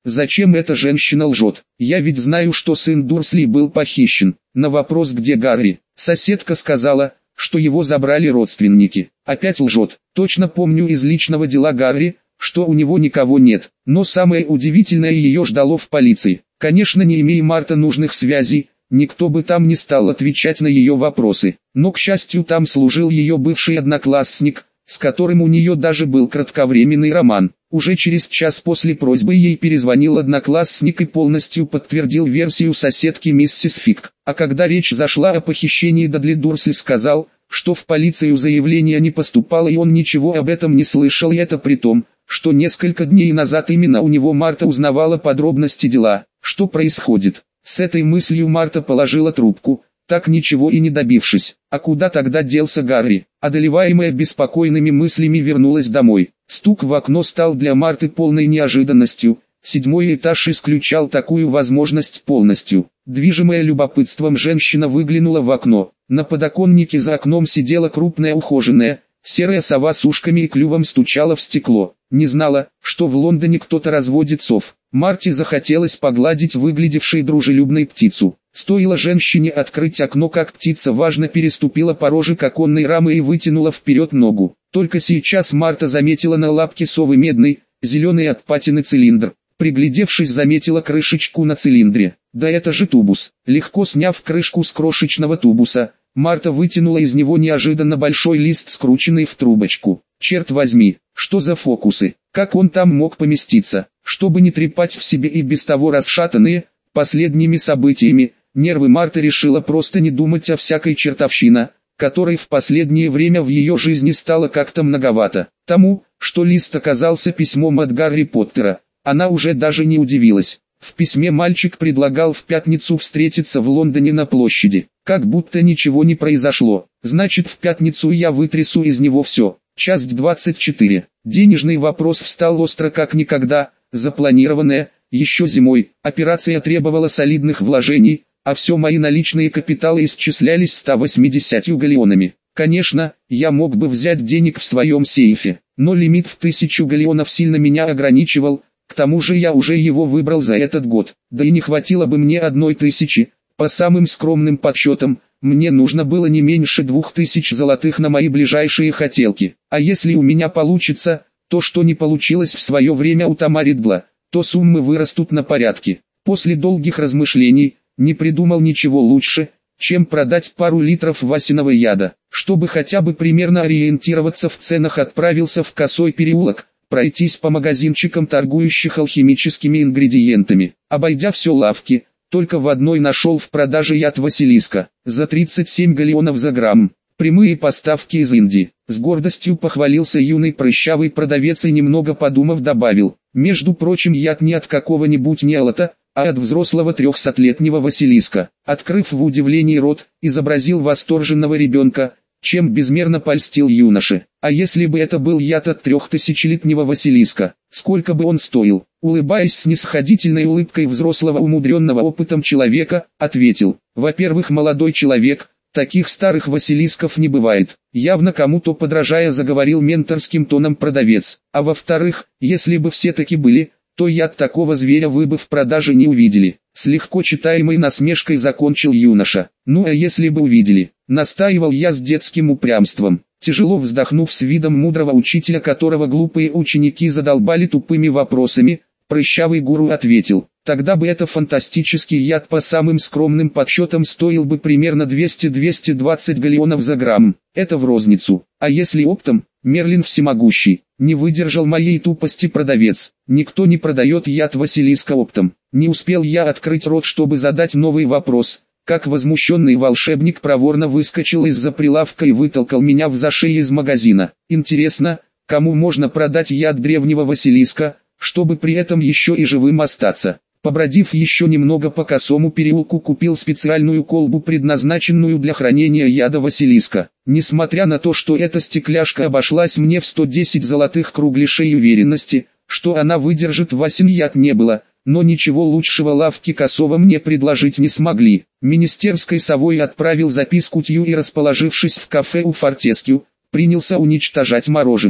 Зачем эта женщина лжет? Я ведь знаю, что сын Дурсли был похищен. На вопрос, где Гарри, соседка сказала, что его забрали родственники. Опять лжет. Точно помню из личного дела Гарри, что у него никого нет. Но самое удивительное ее ждало в полиции. Конечно, не имея Марта нужных связей, никто бы там не стал отвечать на ее вопросы. Но, к счастью, там служил ее бывший одноклассник, с которым у нее даже был кратковременный роман. Уже через час после просьбы ей перезвонил одноклассник и полностью подтвердил версию соседки миссис Фик. А когда речь зашла о похищении, Дадли Дурсли сказал, что в полицию заявление не поступало и он ничего об этом не слышал, и это при том, что несколько дней назад именно у него Марта узнавала подробности дела. Что происходит? С этой мыслью Марта положила трубку, так ничего и не добившись. А куда тогда делся Гарри? Одолеваемая беспокойными мыслями вернулась домой. Стук в окно стал для Марты полной неожиданностью. 7-й этаж исключал такую возможность полностью. Движимая любопытством, женщина выглянула в окно. На подоконнике за окном сидела крупная ухоженная, серая сова с ушками и клювом стучала в стекло. Не знала, что в Лондоне кто-то разводит сов. Марте захотелось погладить выглядевшей дружелюбной птицу. Стоило женщине открыть окно, как птица важно переступила порожек оконной рамы и вытянула вперед ногу. Только сейчас Марта заметила на лапке совы медный, зеленый от патины цилиндр. Приглядевшись, заметила крышечку на цилиндре. Да это же тубус. Легко сняв крышку с крошечного тубуса, Марта вытянула из него неожиданно большой лист, скрученный в трубочку. Черт возьми, что за фокусы? Как он там мог поместиться? Чтобы не трепать в себе и без того расшатанные, последними событиями, нервы, Марта решила просто не думать о всякой чертовщине, которой в последнее время в ее жизни стало как-то многовато. Тому, что лист оказался письмом от Гарри Поттера, она уже даже не удивилась. В письме мальчик предлагал в пятницу встретиться в Лондоне на площади. Как будто ничего не произошло. Значит, в пятницу я вытрясу из него все. Часть 24. Денежный вопрос встал остро как никогда. Запланированная, еще зимой, операция требовала солидных вложений, а все мои наличные капиталы исчислялись 180 галлеонами. Конечно, я мог бы взять денег в своем сейфе, но лимит в 1000 галлеонов сильно меня ограничивал. К тому же я уже его выбрал за этот год, да и не хватило бы мне 1000, по самым скромным подсчетам, мне нужно было не меньше 2000 золотых на мои ближайшие хотелки. А если у меня получится, то что не получилось в свое время у Тома Ридла, то суммы вырастут на порядки. После долгих размышлений, не придумал ничего лучше, чем продать пару литров Васиного яда. Чтобы хотя бы примерно ориентироваться в ценах, отправился в Косой переулок, пройтись по магазинчикам, торгующих алхимическими ингредиентами. Обойдя все лавки, только в одной нашел в продаже яд Василиска, за 37 галлеонов за грамм. Прямые поставки из Индии. С гордостью похвалился юный прыщавый продавец и, немного подумав, добавил: между прочим, яд не от какого-нибудь неолота, а от взрослого 300-летнего Василиска. Открыв в удивлении рот, изобразил восторженного ребенка, чем безмерно польстил юноше. А если бы это был яд от 3000-летнего Василиска, сколько бы он стоил? Улыбаясь снисходительной улыбкой взрослого умудренного опытом человека, ответил: во-первых, молодой человек, таких старых Василисков не бывает. Явно кому-то подражая, заговорил менторским тоном продавец. А во-вторых, если бы все-таки были, то яд такого зверя вы бы в продаже не увидели. С легко читаемой насмешкой закончил юноша. Ну а если бы увидели? Настаивал я с детским упрямством. Тяжело вздохнув с видом мудрого учителя, которого глупые ученики задолбали тупыми вопросами, прыщавый гуру ответил: тогда бы это фантастический яд по самым скромным подсчетам стоил бы примерно 200-220 галлеонов за грамм. Это в розницу. А если оптом? Мерлин всемогущий. Не выдержал моей тупости продавец. Никто не продает яд Василиска оптом. Не успел я открыть рот, чтобы задать новый вопрос, как возмущенный волшебник проворно выскочил из-за прилавка и вытолкал меня в зашей из магазина. Интересно, кому можно продать яд древнего Василиска, чтобы при этом еще и живым остаться? Побродив еще немного по Косому переулку, купил специальную колбу, предназначенную для хранения яда Василиска. Несмотря на то, что эта стекляшка обошлась мне в 110 золотых кругляшей, уверенности, что она выдержит Васин яд, не было, но ничего лучшего лавки Косова мне предложить не смогли. Министерской совой отправил записку Тью и, расположившись в кафе у Фортескью, принялся уничтожать мороженое.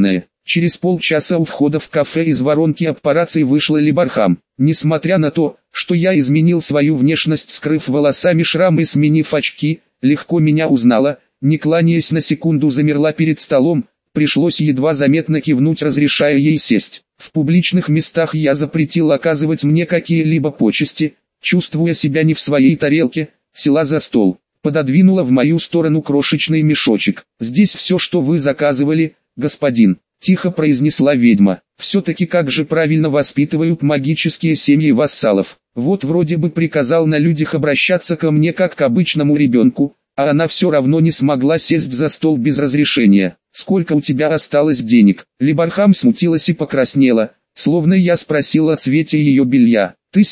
Через полчаса у входа в кафе из воронки аппарации вышла Либархам. Несмотря на то, что я изменил свою внешность, скрыв волосами шрам и сменив очки, легко меня узнала, не кланяясь, на секунду замерла перед столом, пришлось едва заметно кивнуть, разрешая ей сесть. В публичных местах я запретил оказывать мне какие-либо почести, чувствуя себя не в своей тарелке, села за стол, пододвинула в мою сторону крошечный мешочек. «Здесь все, что вы заказывали, господин», — тихо произнесла ведьма. «Все-таки как же правильно воспитывают магические семьи вассалов. Вот вроде бы приказал на людях обращаться ко мне как к обычному ребенку, а она все равно не смогла сесть за стол без разрешения. Сколько у тебя осталось денег?» Либархам смутилась и покраснела, словно я спросил о цвете ее белья.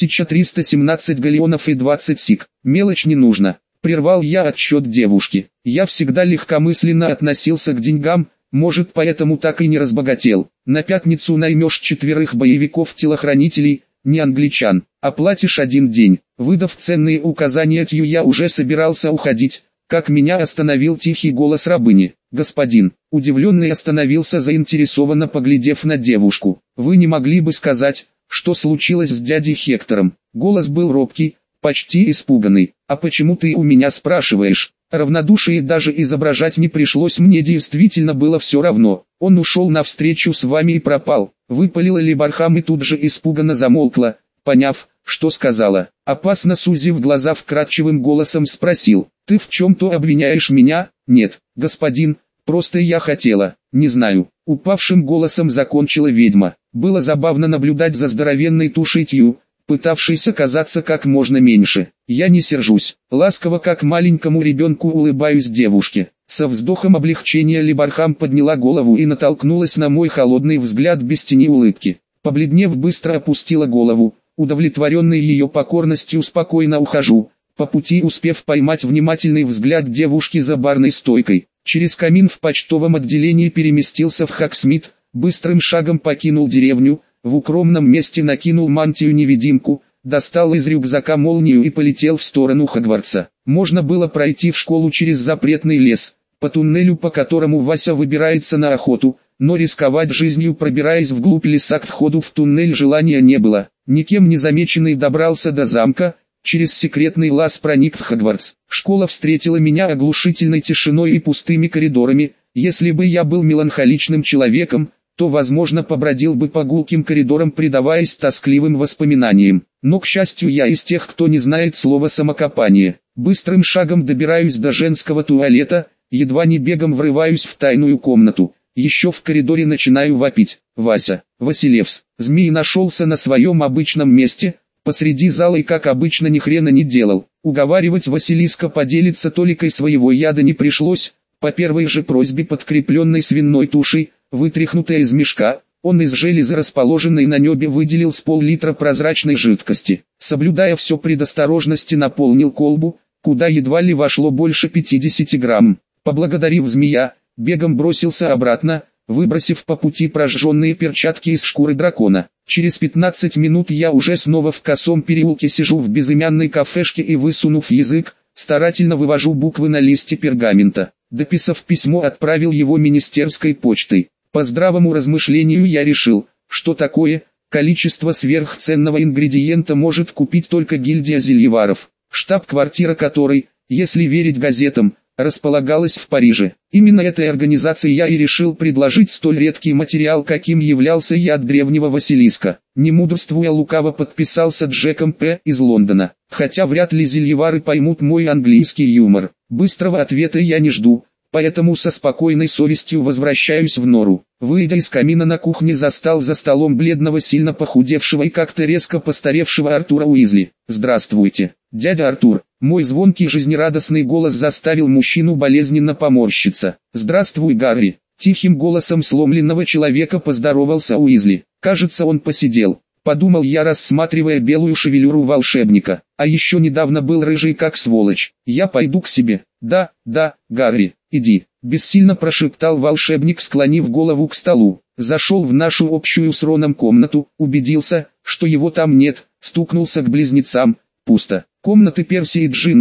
1317 галеонов и 20 сик. Мелочь не нужно. Прервал я отсчет девушки. Я всегда легкомысленно относился к деньгам, может, поэтому так и не разбогател. На пятницу наймешь 4 боевиков-телохранителей, не англичан. Оплатишь 1 день. Выдав ценные указания Тью, я уже собирался уходить, как меня остановил тихий голос рабыни. «Господин», удивленный остановился, заинтересованно поглядев на девушку. «Вы не могли бы сказать, что случилось с дядей Хектором?» Голос был робкий, почти испуганный. «А почему ты у меня спрашиваешь?» Равнодушие даже изображать не пришлось, мне действительно было все равно. «Он ушел навстречу с вами и пропал», выпалила Либархам и тут же испуганно замолкла, поняв, что сказала. Опасно сузив глаза, вкрадчивым голосом спросил: «Ты в чем-то обвиняешь меня?» «Нет, господин, просто я хотела, не знаю», упавшим голосом закончила ведьма. Было забавно наблюдать за здоровенной тушей Тью, пытавшейся казаться как можно меньше. «Я не сержусь», ласково как маленькому ребенку улыбаюсь девушке. Со вздохом облегчения Либархам подняла голову и натолкнулась на мой холодный взгляд без тени улыбки. Побледнев, быстро опустила голову, удовлетворенный ее покорностью спокойно ухожу, по пути успев поймать внимательный взгляд девушки за барной стойкой. Через камин в почтовом отделении переместился в Хаксмит, быстрым шагом покинул деревню, в укромном месте накинул мантию-невидимку, достал из рюкзака молнию и полетел в сторону Хогвартса. Можно было пройти в школу через запретный лес, по туннелю, по которому Вася выбирается на охоту, но рисковать жизнью, пробираясь вглубь леса к входу в туннель, желания не было. Никем не замеченный добрался до замка, через секретный лаз проник в Хогвартс. Школа встретила меня оглушительной тишиной и пустыми коридорами. Если бы я был меланхоличным человеком, то, возможно, побродил бы по гулким коридорам, предаваясь тоскливым воспоминаниям. Но, к счастью, я из тех, кто не знает слова «самокопание». Быстрым шагом добираюсь до женского туалета, едва не бегом врываюсь в тайную комнату. Еще в коридоре начинаю вопить: «Вася, Василевс!» Змей нашелся на своем обычном месте, посреди зала, и как обычно ни хрена не делал. Уговаривать Василиска поделиться толикой своего яда не пришлось. По первой же просьбе, подкрепленной свиной тушей, вытряхнутая из мешка, он из железа, расположенной на небе, выделил с пол-литра прозрачной жидкости. Соблюдая все предосторожности, наполнил колбу, куда едва ли вошло больше 50 грамм. Поблагодарив змея, бегом бросился обратно, выбросив по пути прожженные перчатки из шкуры дракона. Через 15 минут я уже снова в косом переулке сижу в безымянной кафешке и, высунув язык, старательно вывожу буквы на листе пергамента. Дописав письмо, отправил его министерской почтой. По здравому размышлению я решил, что такое количество сверхценного ингредиента может купить только гильдия зельеваров, штаб-квартира которой, если верить газетам, располагалась в Париже. Именно этой организации я и решил предложить столь редкий материал, каким являлся яд древнего Василиска. Не мудрствуя, лукаво подписался Джеком П. из Лондона. Хотя вряд ли зельевары поймут мой английский юмор. Быстрого ответа я не жду, поэтому со спокойной совестью возвращаюсь в нору. Выйдя из камина на кухне, застал за столом бледного, сильно похудевшего и как-то резко постаревшего Артура Уизли. «Здравствуйте, дядя Артур». Мой звонкий жизнерадостный голос заставил мужчину болезненно поморщиться. «Здравствуй, Гарри», — тихим голосом сломленного человека поздоровался Уизли. «Кажется, он посидел», — подумал я, рассматривая белую шевелюру волшебника. «А еще недавно был рыжий как сволочь. Я пойду к себе». «Да, Гарри, иди», — бессильно прошептал волшебник, склонив голову к столу. Зашел в нашу общую с Роном комнату, убедился, что его там нет, стукнулся к близнецам. Пусто. Комнаты Перси и Джинни,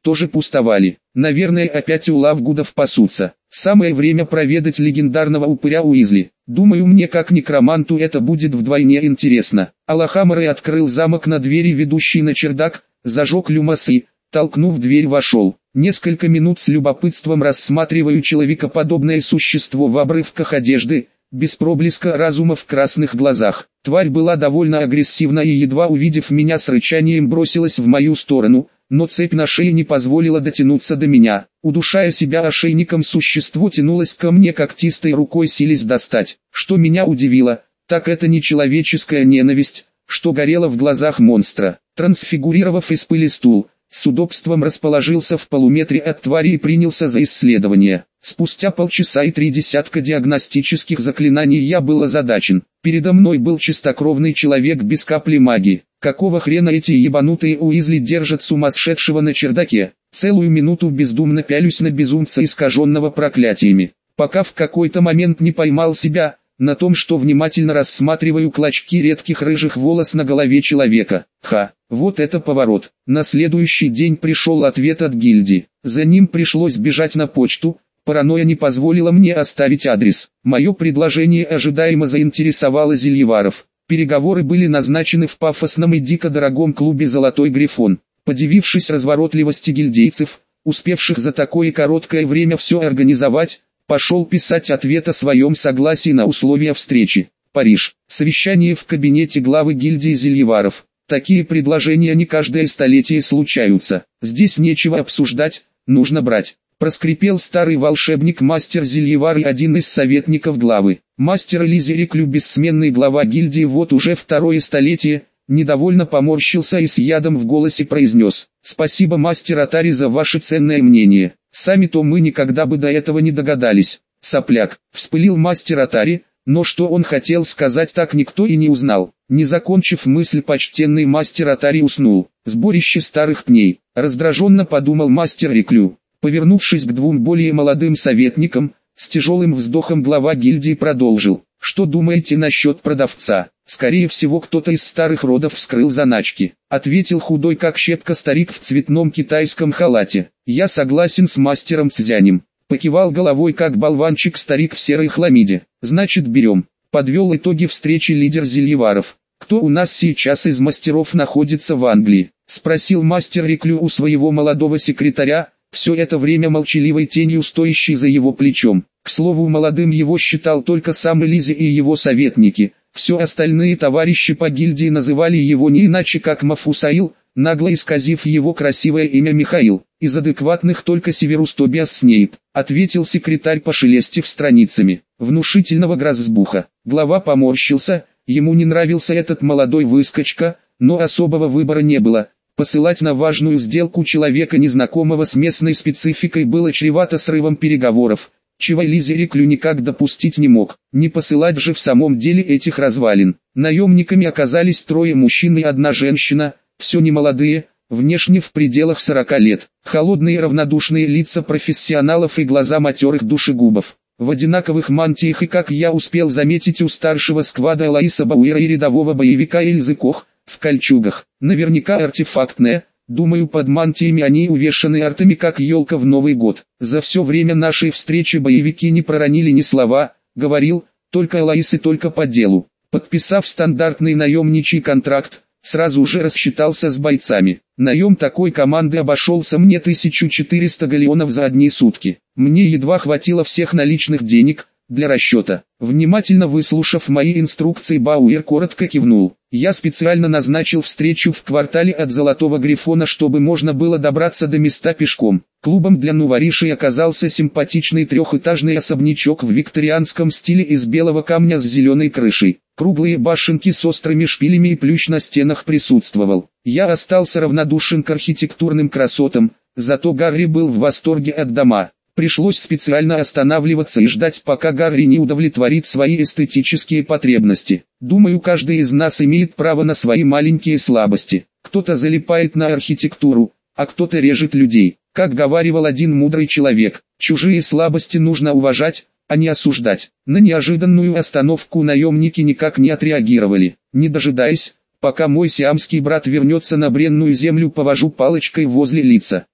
тоже пустовали. Наверное, опять у Лавгудов пасутся. Самое время проведать легендарного упыря Уизли. Думаю, мне как некроманту это будет вдвойне интересно. Алахамарой открыл замок на двери, ведущей на чердак, зажег люмос и, толкнув дверь, вошел. Несколько минут с любопытством рассматриваю человекоподобное существо в обрывках одежды, без проблеска разума в красных глазах. Тварь была довольно агрессивна и, едва увидев меня, с рычанием бросилась в мою сторону, но цепь на шее не позволила дотянуться до меня. Удушая себя ошейником, существо тянулось ко мне когтистой рукой, силясь достать. Что меня удивило, так это не человеческая ненависть, что горела в глазах монстра. Трансфигурировав из пыли стул, с удобством расположился в полуметре от твари и принялся за исследование. Спустя полчаса и 3 десятка диагностических заклинаний я был озадачен. Передо мной был чистокровный человек без капли магии. Какого хрена эти ебанутые Уизли держат сумасшедшего на чердаке? Целую минуту бездумно пялюсь на безумца, искаженного проклятиями, пока в какой-то момент не поймал себя на том, что внимательно рассматриваю клочки редких рыжих волос на голове человека. Вот это поворот. На следующий день пришел ответ от гильдии. За ним пришлось бежать на почту. Паранойя не позволила мне оставить адрес. Мое предложение ожидаемо заинтересовало зельеваров. Переговоры были назначены в пафосном и дико дорогом клубе «Золотой Грифон». Подивившись разворотливости гильдейцев, успевших за такое короткое время все организовать, пошел писать ответ о своем согласии на условия встречи. Париж. Совещание в кабинете главы гильдии зельеваров. Такие предложения не каждое столетие случаются. Здесь нечего обсуждать, нужно брать. Проскрипел старый волшебник-мастер Зельевар и один из советников главы. Мастер Элизи Реклю, бессменный глава гильдии вот уже 2-е столетие, недовольно поморщился и с ядом в голосе произнес: «Спасибо, мастер Атари, за ваше ценное мнение. Сами-то мы никогда бы до этого не догадались». «Сопляк», — вспылил мастер Атари, но что он хотел сказать, так никто и не узнал. Не закончив мысль, почтенный мастер Атари уснул. Сборище старых пней, раздраженно подумал мастер Реклю. Повернувшись к 2 более молодым советникам, с тяжелым вздохом глава гильдии продолжил: «Что думаете насчет продавца? Скорее всего, кто-то из старых родов вскрыл заначки», — ответил худой как щепка старик в цветном китайском халате. «Я согласен с мастером Цзянем», — покивал головой как болванчик старик в серой хламиде. «Значит, берем», — подвел итоги встречи лидер зельеваров. «Кто у нас сейчас из мастеров находится в Англии?» — спросил мастер Реклю у своего молодого секретаря, все это время молчаливой тенью стоящий за его плечом. К слову, молодым его считал только сам Элизи и его советники. Все остальные товарищи по гильдии называли его не иначе как Мафусаил, нагло исказив его красивое имя Михаил. «Из адекватных только Северус Тобиас Снейп», — ответил секретарь, пошелестев страницами внушительного грозбуха. Глава поморщился, ему не нравился этот молодой выскочка, но особого выбора не было. Посылать на важную сделку человека, незнакомого с местной спецификой, было чревато срывом переговоров, чего Элизи Реклю никак допустить не мог. Не посылать же в самом деле этих развалин. Наемниками оказались 3 мужчин и 1 женщина, все немолодые, внешне в пределах 40 лет. Холодные равнодушные лица профессионалов и глаза матерых душегубов. В одинаковых мантиях и, как я успел заметить, у старшего сквада Элаиса Бауэра и рядового боевика Эльзы Кох, в кольчугах. Наверняка артефактные, думаю, под мантиями они увешаны артами, как елка в Новый год. За все время нашей встречи боевики не проронили ни слова, говорил, только Элаис и только по делу. Подписав стандартный наемничий контракт, сразу же рассчитался с бойцами. Наем такой команды обошелся мне 1400 галеонов за одни сутки. Мне едва хватило всех наличных денег для расчета. Внимательно выслушав мои инструкции, Бауэр коротко кивнул. Я специально назначил встречу в квартале от Золотого Грифона, чтобы можно было добраться до места пешком. Клубом для новоришей оказался симпатичный 3-этажный особнячок в викторианском стиле из белого камня с зеленой крышей. Круглые башенки с острыми шпилями и плющ на стенах присутствовал. Я остался равнодушен к архитектурным красотам, зато Гарри был в восторге от дома. Пришлось специально останавливаться и ждать, пока Гарри не удовлетворит свои эстетические потребности. Думаю, каждый из нас имеет право на свои маленькие слабости. Кто-то залипает на архитектуру, а кто-то режет людей. Как говаривал один мудрый человек, чужие слабости нужно уважать, а не осуждать. На неожиданную остановку наемники никак не отреагировали. Не дожидаясь, пока мой сиамский брат вернется на бренную землю, повожу палочкой возле лица.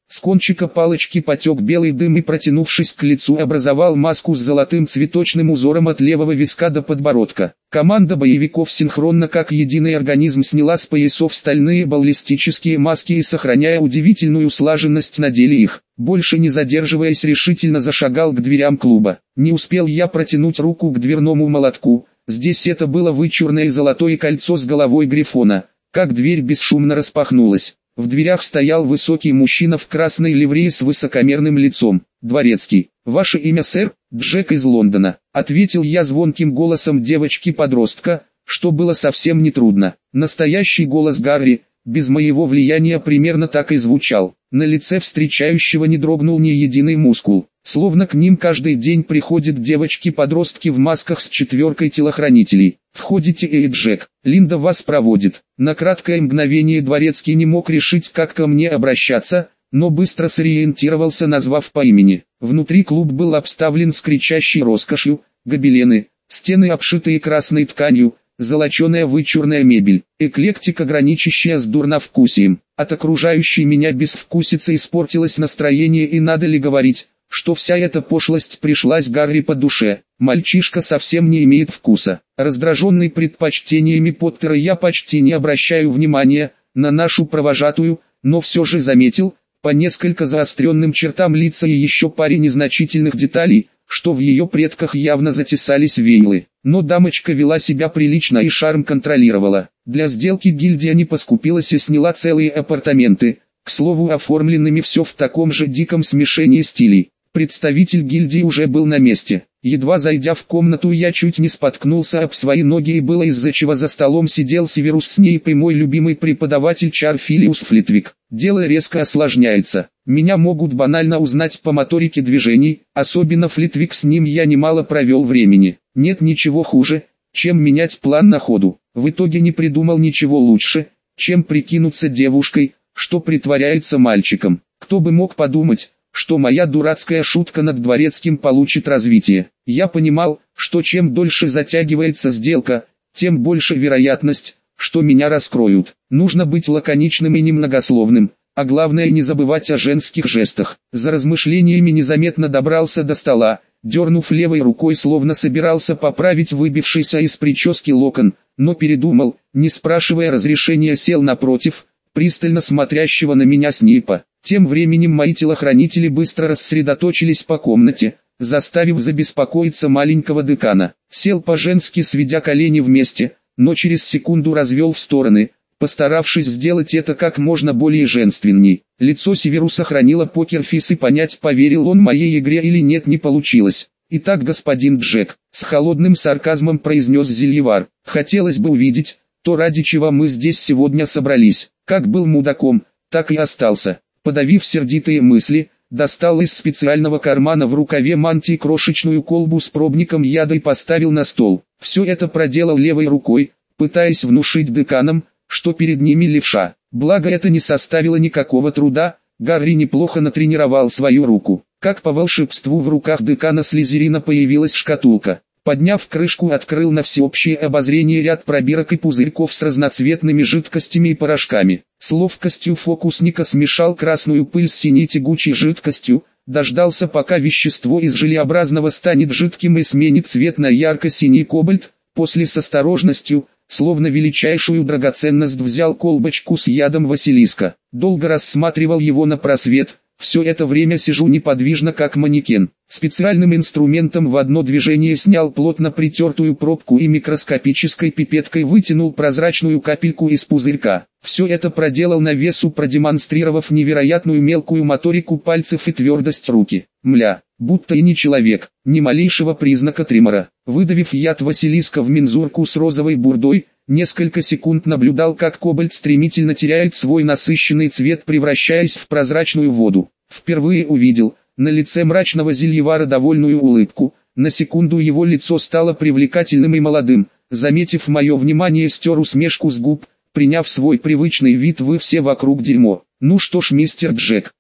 С кончика палочки потек белый дым и, протянувшись к лицу, образовал маску с золотым цветочным узором от левого виска до подбородка. Команда боевиков синхронно как единый организм сняла с поясов стальные баллистические маски и, сохраняя удивительную слаженность, надели их. Больше не задерживаясь, решительно зашагал к дверям клуба. Не успел я протянуть руку к дверному молотку. Здесь это было вычурное золотое кольцо с головой грифона. Как дверь бесшумно распахнулась. В дверях стоял высокий мужчина в красной ливрее с высокомерным лицом. «Дворецкий, ваше имя, сэр?» «Джек из Лондона», — ответил я звонким голосом девочки-подростка, что было совсем нетрудно. Настоящий голос Гарри, без моего влияния, примерно так и звучал. На лице встречающего не дрогнул ни единый мускул. Словно к ним каждый день приходят девочки-подростки в масках с четверкой телохранителей. «Входите, и Джек, Линда вас проводит». На краткое мгновение Дворецкий не мог решить, как ко мне обращаться, но быстро сориентировался, назвав по имени. Внутри клуб был обставлен с кричащей роскошью: гобелены, стены, обшитые красной тканью, золоченая вычурная мебель, эклектика, граничащая с дурновкусием. От окружающей меня безвкусицы испортилось настроение, и надо ли говорить, что вся эта пошлость пришлась Гарри по душе. Мальчишка совсем не имеет вкуса. Раздраженный предпочтениями Поттера, я почти не обращаю внимания на нашу провожатую, но все же заметил, по несколько заостренным чертам лица и еще паре незначительных деталей, что в ее предках явно затесались вейлы. Но дамочка вела себя прилично и шарм контролировала. Для сделки гильдия не поскупилась и сняла целые апартаменты, к слову, оформленными все в таком же диком смешении стилей. Представитель гильдии уже был на месте. Едва зайдя в комнату, я чуть не споткнулся об свои ноги, и было из-за чего. За столом сидел Северус Снейп и мой любимый преподаватель Чар Филиус Флитвик. Дело резко осложняется. Меня могут банально узнать по моторике движений, особенно Флитвик, с ним я немало провел времени. Нет ничего хуже, чем менять план на ходу. В итоге не придумал ничего лучше, чем прикинуться девушкой, что притворяется мальчиком. Кто бы мог подумать, что моя дурацкая шутка над Дворецким получит развитие. Я понимал, что чем дольше затягивается сделка, тем больше вероятность, что меня раскроют. Нужно быть лаконичным и немногословным, а главное не забывать о женских жестах. За размышлениями незаметно добрался до стола, дернув левой рукой, словно собирался поправить выбившийся из прически локон, но передумал, не спрашивая разрешения, сел напротив пристально смотрящего на меня Снейпа. Тем временем мои телохранители быстро рассредоточились по комнате, заставив забеспокоиться маленького декана. Сел по-женски, сведя колени вместе, но через секунду развел в стороны, постаравшись сделать это как можно более женственней. Лицо Северуса хранило покерфейс, и понять, поверил он моей игре или нет, не получилось. «Итак, господин Джек», — с холодным сарказмом произнес Зельевар, — «хотелось бы увидеть то, ради чего мы здесь сегодня собрались. Как был мудаком, так и остался». Подавив сердитые мысли, достал из специального кармана в рукаве мантии крошечную колбу с пробником яда и поставил на стол. Все это проделал левой рукой, пытаясь внушить деканам, что перед ними левша. Благо это не составило никакого труда, Гарри неплохо натренировал свою руку. Как по волшебству в руках декана Слизерина появилась шкатулка. Подняв крышку, открыл на всеобщее обозрение ряд пробирок и пузырьков с разноцветными жидкостями и порошками. С ловкостью фокусника смешал красную пыль с синей тягучей жидкостью, дождался, пока вещество из желеобразного станет жидким и сменит цвет на ярко-синий кобальт, после с осторожностью, словно величайшую драгоценность, взял колбочку с ядом Василиска. Долго рассматривал его на просвет. Все это время сижу неподвижно как манекен. Специальным инструментом в одно движение снял плотно притертую пробку и микроскопической пипеткой вытянул прозрачную капельку из пузырька. Все это проделал на весу, продемонстрировав невероятную мелкую моторику пальцев и твердость руки. Мля, будто и не человек, ни малейшего признака тремора. Выдавив яд Василиска в мензурку с розовой бурдой, несколько секунд наблюдал, как кобальт стремительно теряет свой насыщенный цвет, превращаясь в прозрачную воду. Впервые увидел на лице мрачного Зельевара довольную улыбку. На секунду его лицо стало привлекательным и молодым. Заметив мое внимание, стер усмешку с губ, приняв свой привычный вид: «Вы все вокруг дерьмо». «Ну что ж, мистер Джек,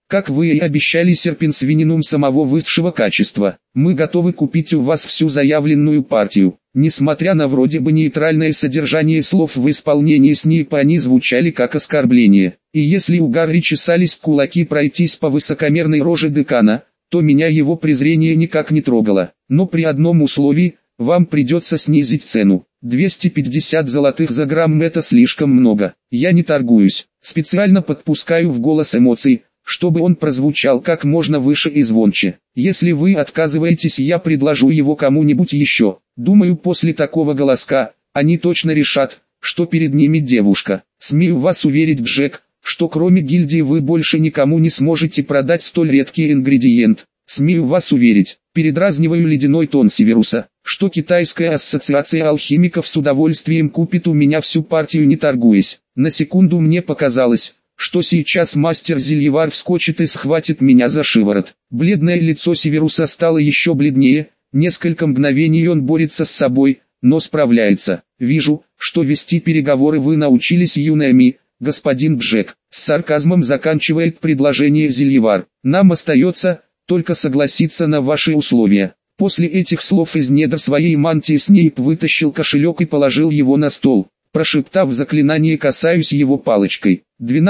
Как вы и обещали, серпенсвининум самого высшего качества. Мы готовы купить у вас всю заявленную партию. Несмотря на вроде бы нейтральное содержание слов, в исполнении Снейпа они звучали как оскорбление. И если у Гарри чесались кулаки пройтись по высокомерной роже декана, то меня его презрение никак не трогало. Но при одном условии: вам придется снизить цену. 250 золотых за грамм — это слишком много. Я не торгуюсь, специально подпускаю в голос эмоций, чтобы он прозвучал как можно выше и звонче. Если вы отказываетесь, я предложу его кому-нибудь еще. Думаю, после такого голоска они точно решат, что перед ними девушка. Смею вас уверить, Джек, что кроме гильдии вы больше никому не сможете продать столь редкий ингредиент. Смею вас уверить, передразниваю ледяной тон Северуса, что китайская ассоциация алхимиков с удовольствием купит у меня всю партию, не торгуясь. На секунду мне показалось, что сейчас мастер Зельевар вскочит и схватит меня за шиворот. Бледное лицо Северуса стало еще бледнее, несколько мгновений он борется с собой, но справляется. Вижу, что вести переговоры вы научились, юная Ми, господин Джек. С сарказмом заканчивает предложение Зельевар. Нам остается только согласиться на ваши условия. После этих слов из недр своей мантии Снейп вытащил кошелек и положил его на стол. Прошептав заклинание, касаюсь его палочкой.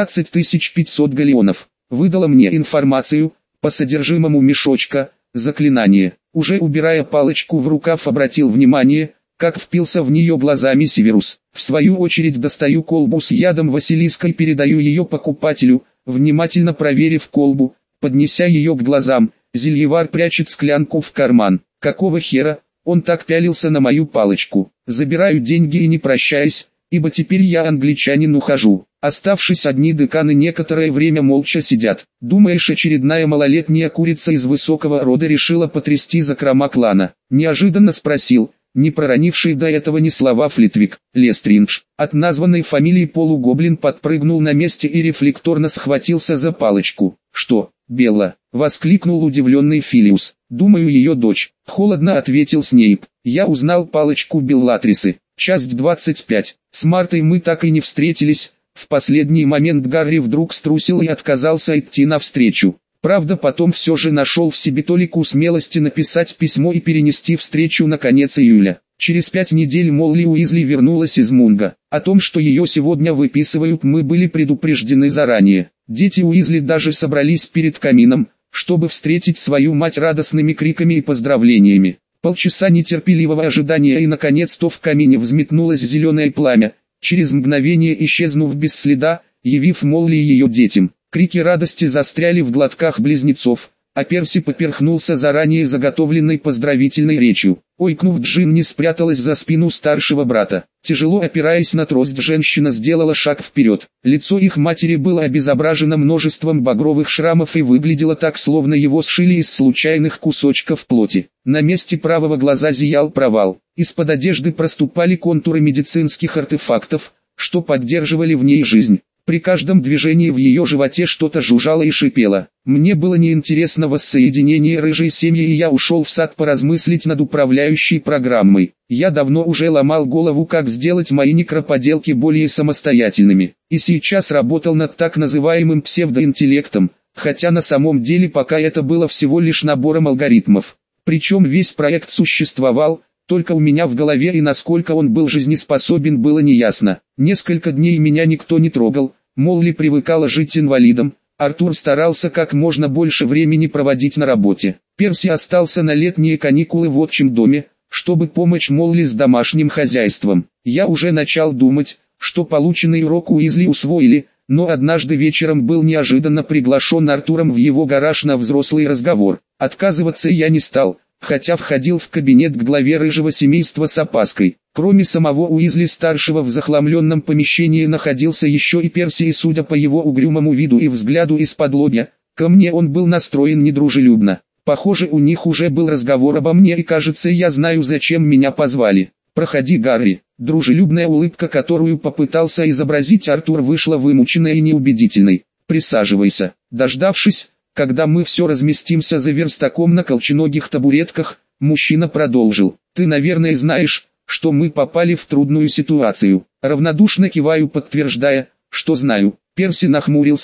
12500 галеонов. Выдала мне информацию по содержимому мешочка. Заклинание. Уже убирая палочку в рукав, обратил внимание, как впился в нее глазами Северус. В свою очередь достаю колбу с ядом Василиска и передаю ее покупателю. Внимательно проверив колбу, поднеся ее к глазам, Зельевар прячет склянку в карман. Какого хера он так пялился на мою палочку? Забираю деньги и, не прощаясь, ибо теперь я англичанин, ухожу. Оставшись одни, деканы некоторое время молча сидят. Думаешь, очередная малолетняя курица из высокого рода решила потрясти закрома клана? Неожиданно спросил, не проронивший до этого ни слова, Флитвик. Лестриндж. От названной фамилии полугоблин подпрыгнул на месте и рефлекторно схватился за палочку. «Что, Белла?» — воскликнул удивленный Филиус. «Думаю, ее дочь», — холодно ответил Снейп. «Я узнал палочку Беллатрисы. Часть 25. С Мартой мы так и не встретились». В последний момент Гарри вдруг струсил и отказался идти навстречу. Правда, потом все же нашел в себе толику смелости написать письмо и перенести встречу на конец июля. Через 5 недель Молли Уизли вернулась из Мунга. О том, что ее сегодня выписывают, мы были предупреждены заранее. Дети Уизли даже собрались перед камином, чтобы встретить свою мать радостными криками и поздравлениями. Полчаса нетерпеливого ожидания, и наконец-то в камине взметнулось зеленое пламя, через мгновение исчезнув без следа, явив Молли и ее детям. Крики радости застряли в глотках близнецов, а Перси поперхнулся заранее заготовленной поздравительной речью. Ойкнув, Джинни спряталась за спину старшего брата. Тяжело опираясь на трость, женщина сделала шаг вперед. Лицо их матери было обезображено множеством багровых шрамов и выглядело так, словно его сшили из случайных кусочков плоти. На месте правого глаза зиял провал. Из-под одежды проступали контуры медицинских артефактов, что поддерживали в ней жизнь. При каждом движении в ее животе что-то жужжало и шипело. Мне было неинтересно воссоединение рыжей семьи, и я ушел в сад поразмыслить над управляющей программой. Я давно уже ломал голову, как сделать мои некроподелки более самостоятельными. И сейчас работал над так называемым псевдоинтеллектом, хотя на самом деле пока это было всего лишь набором алгоритмов. Причем весь проект существовал, только у меня в голове, и насколько он был жизнеспособен, было неясно. Несколько дней меня никто не трогал. Молли привыкала жить инвалидом, Артур старался как можно больше времени проводить на работе. Перси остался на летние каникулы в отчим доме, чтобы помочь Молли с домашним хозяйством. Я уже начал думать, что полученный урок Уизли усвоили, но однажды вечером был неожиданно приглашен Артуром в его гараж на взрослый разговор. Отказываться я не стал, хотя входил в кабинет к главе рыжего семейства с опаской. Кроме самого Уизли-старшего в захламленном помещении находился еще и Перси, и судя по его угрюмому виду и взгляду из-под лобья, ко мне он был настроен недружелюбно. Похоже, у них уже был разговор обо мне, и кажется, я знаю, зачем меня позвали. «Проходи, Гарри». Дружелюбная улыбка, которую попытался изобразить Артур, вышла вымученной и неубедительной. «Присаживайся». Дождавшись, когда мы все разместимся за верстаком на колченогих табуретках, мужчина продолжил. «Ты, наверное, знаешь, что мы попали в трудную ситуацию». Равнодушно киваю, подтверждая, что знаю. Перси нахмурился,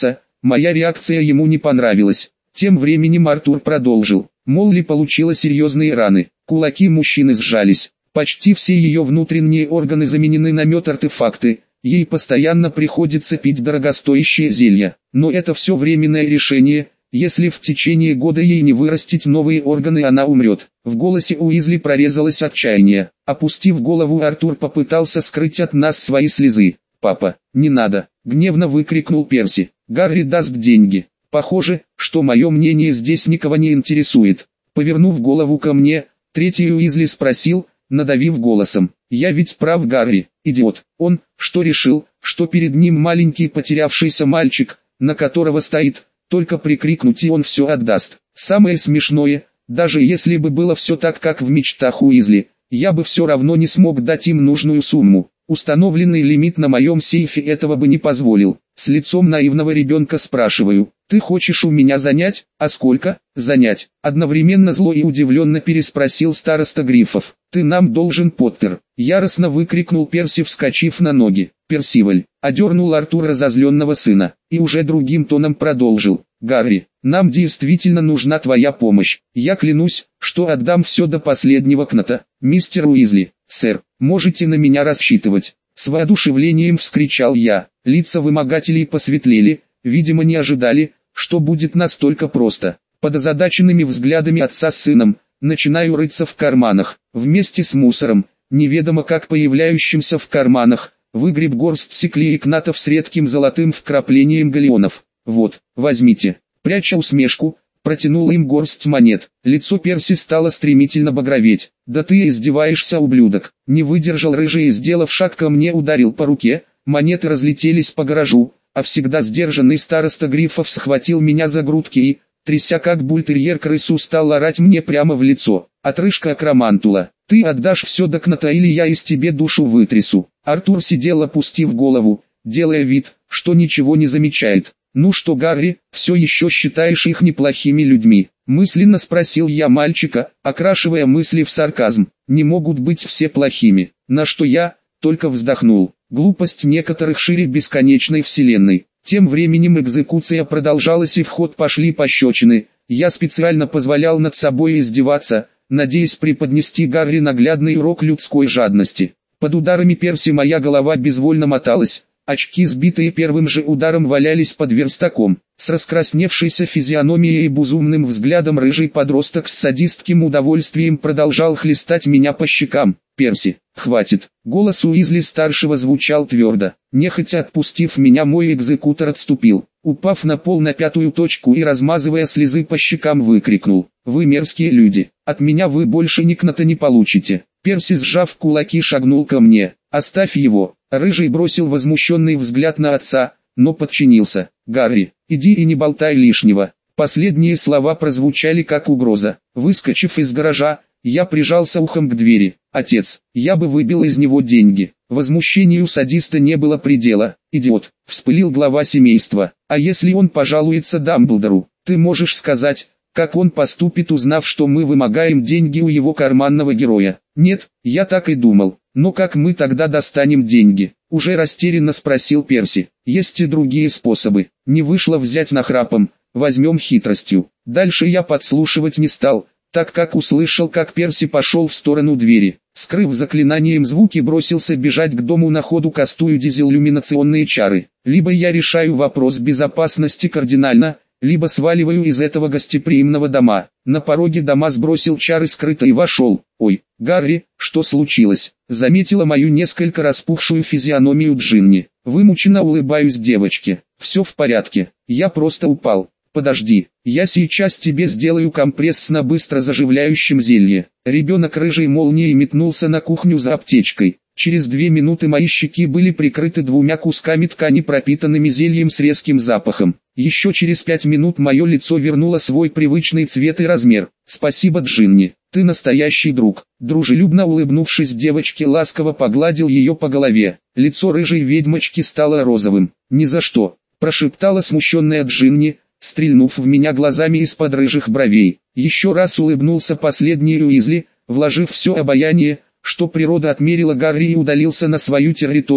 Моя реакция ему не понравилась. Тем временем Артур продолжил. Молли получила серьезные раны. Кулаки мужчины сжались. Почти все ее внутренние органы заменены на мед-артефакты. Ей постоянно приходится пить дорогостоящие зелья. Но это все временное решение. Если в течение года ей не вырастить новые органы, она умрет. В голосе Уизли прорезалось отчаяние. Опустив голову, Артур попытался скрыть от нас свои слезы. «Папа, не надо!» — гневно выкрикнул Перси. «Гарри даст деньги». Похоже, что мое мнение здесь никого не интересует. Повернув голову ко мне, третий Уизли спросил, надавив голосом. «Я ведь прав, Гарри, идиот. Он, что решил, что перед ним маленький потерявшийся мальчик, на которого стоит, только прикрикнуть и он все отдаст. Самое смешное, даже если бы было все так, как в мечтах Уизли, я бы все равно не смог дать им нужную сумму. Установленный лимит на моем сейфе этого бы не позволил. С лицом наивного ребенка спрашиваю, ты хочешь у меня занять? А сколько? Занять? Одновременно зло и удивленно переспросил староста Гриффов. Ты нам должен, Поттер. Яростно выкрикнул Перси, вскочив на ноги. Персиваль. Одернул Артур разозленного сына. И уже другим тоном продолжил. Гарри, нам действительно нужна твоя помощь. Я клянусь, что отдам все до последнего кнота. Мистер Уизли, сэр, можете на меня рассчитывать. С воодушевлением вскричал я. Лица вымогателей посветлели, видимо не ожидали, что будет настолько просто. Под озадаченными взглядами отца с сыном, начинаю рыться в карманах. Вместе с мусором, неведомо как появляющимся в карманах, выгреб горсть секлей и кнатов с редким золотым вкраплением галеонов. Вот, возьмите. Пряча усмешку, протянул им горсть монет. Лицо Перси стало стремительно багроветь. «Да ты издеваешься, ублюдок!» Не выдержал рыжий и, сделав шаг ко мне, ударил по руке. Монеты разлетелись по гаражу, а всегда сдержанный староста Гриффов схватил меня за грудки и, тряся как бультерьер крысу, стал орать мне прямо в лицо. «Отрыжка Акромантула, ты отдашь все до кнота, или я из тебе душу вытрясу!» Артур сидел, опустив голову, делая вид, что ничего не замечает. «Ну что, Гарри, все еще считаешь их неплохими людьми?» Мысленно спросил я мальчика, окрашивая мысли в сарказм. «Не могут быть все плохими». На что я только вздохнул. Глупость некоторых шире бесконечной вселенной. Тем временем экзекуция продолжалась и в ход пошли пощечины. Я специально позволял над собой издеваться, надеясь преподнести Гарри наглядный урок людской жадности. Под ударами Перси моя голова безвольно моталась. Очки, сбитые первым же ударом, валялись под верстаком. С раскрасневшейся физиономией и безумным взглядом рыжий подросток с садистским удовольствием продолжал хлестать меня по щекам. «Перси, хватит!» Голос Уизли-старшего звучал твердо. Нехотя отпустив меня, мой экзекутор отступил. Упав на пол на пятую точку и размазывая слезы по щекам, выкрикнул. «Вы мерзкие люди! От меня вы больше ни кнота не получите!» Перси, сжав кулаки, шагнул ко мне. «Оставь его!» Рыжий бросил возмущенный взгляд на отца, но подчинился. «Гарри, иди и не болтай лишнего». Последние слова прозвучали как угроза. Выскочив из гаража, я прижался ухом к двери. «Отец, я бы выбил из него деньги». Возмущению садиста не было предела. «Идиот», — вспылил глава семейства. «А если он пожалуется Дамблдору, ты можешь сказать, как он поступит, узнав, что мы вымогаем деньги у его карманного героя?» «Нет, я так и думал. Но как мы тогда достанем деньги?» Уже растерянно спросил Перси. «Есть и другие способы. Не вышло взять нахрапом, возьмем хитростью». Дальше я подслушивать не стал, так как услышал, как Перси пошел в сторону двери. Скрыв заклинанием звуки, бросился бежать к дому, на ходу кастую дезиллюминационные чары. Либо я решаю вопрос безопасности кардинально, либо сваливаю из этого гостеприимного дома. На пороге дома сбросил чары скрыто и вошел. «Ой, Гарри, что случилось?» Заметила мою несколько распухшую физиономию Джинни. Вымученно улыбаюсь девочке. «Все в порядке, я просто упал». «Подожди, я сейчас тебе сделаю компресс на быстро заживляющем зелье». Ребенок рыжей молнией метнулся на кухню за аптечкой. Через 2 минуты мои щеки были прикрыты 2 кусками ткани, пропитанными зельем с резким запахом. Еще через 5 минут мое лицо вернуло свой привычный цвет и размер. «Спасибо, Джинни, ты настоящий друг». Дружелюбно улыбнувшись девочке, ласково погладил ее по голове. Лицо рыжей ведьмочки стало розовым. «Ни за что», — прошептала смущенная Джинни, стрельнув в меня глазами из-под рыжих бровей. Еще раз улыбнулся последний Уизли, вложив все обаяние, что природа отмерила Гарри, и удалился на свою территорию,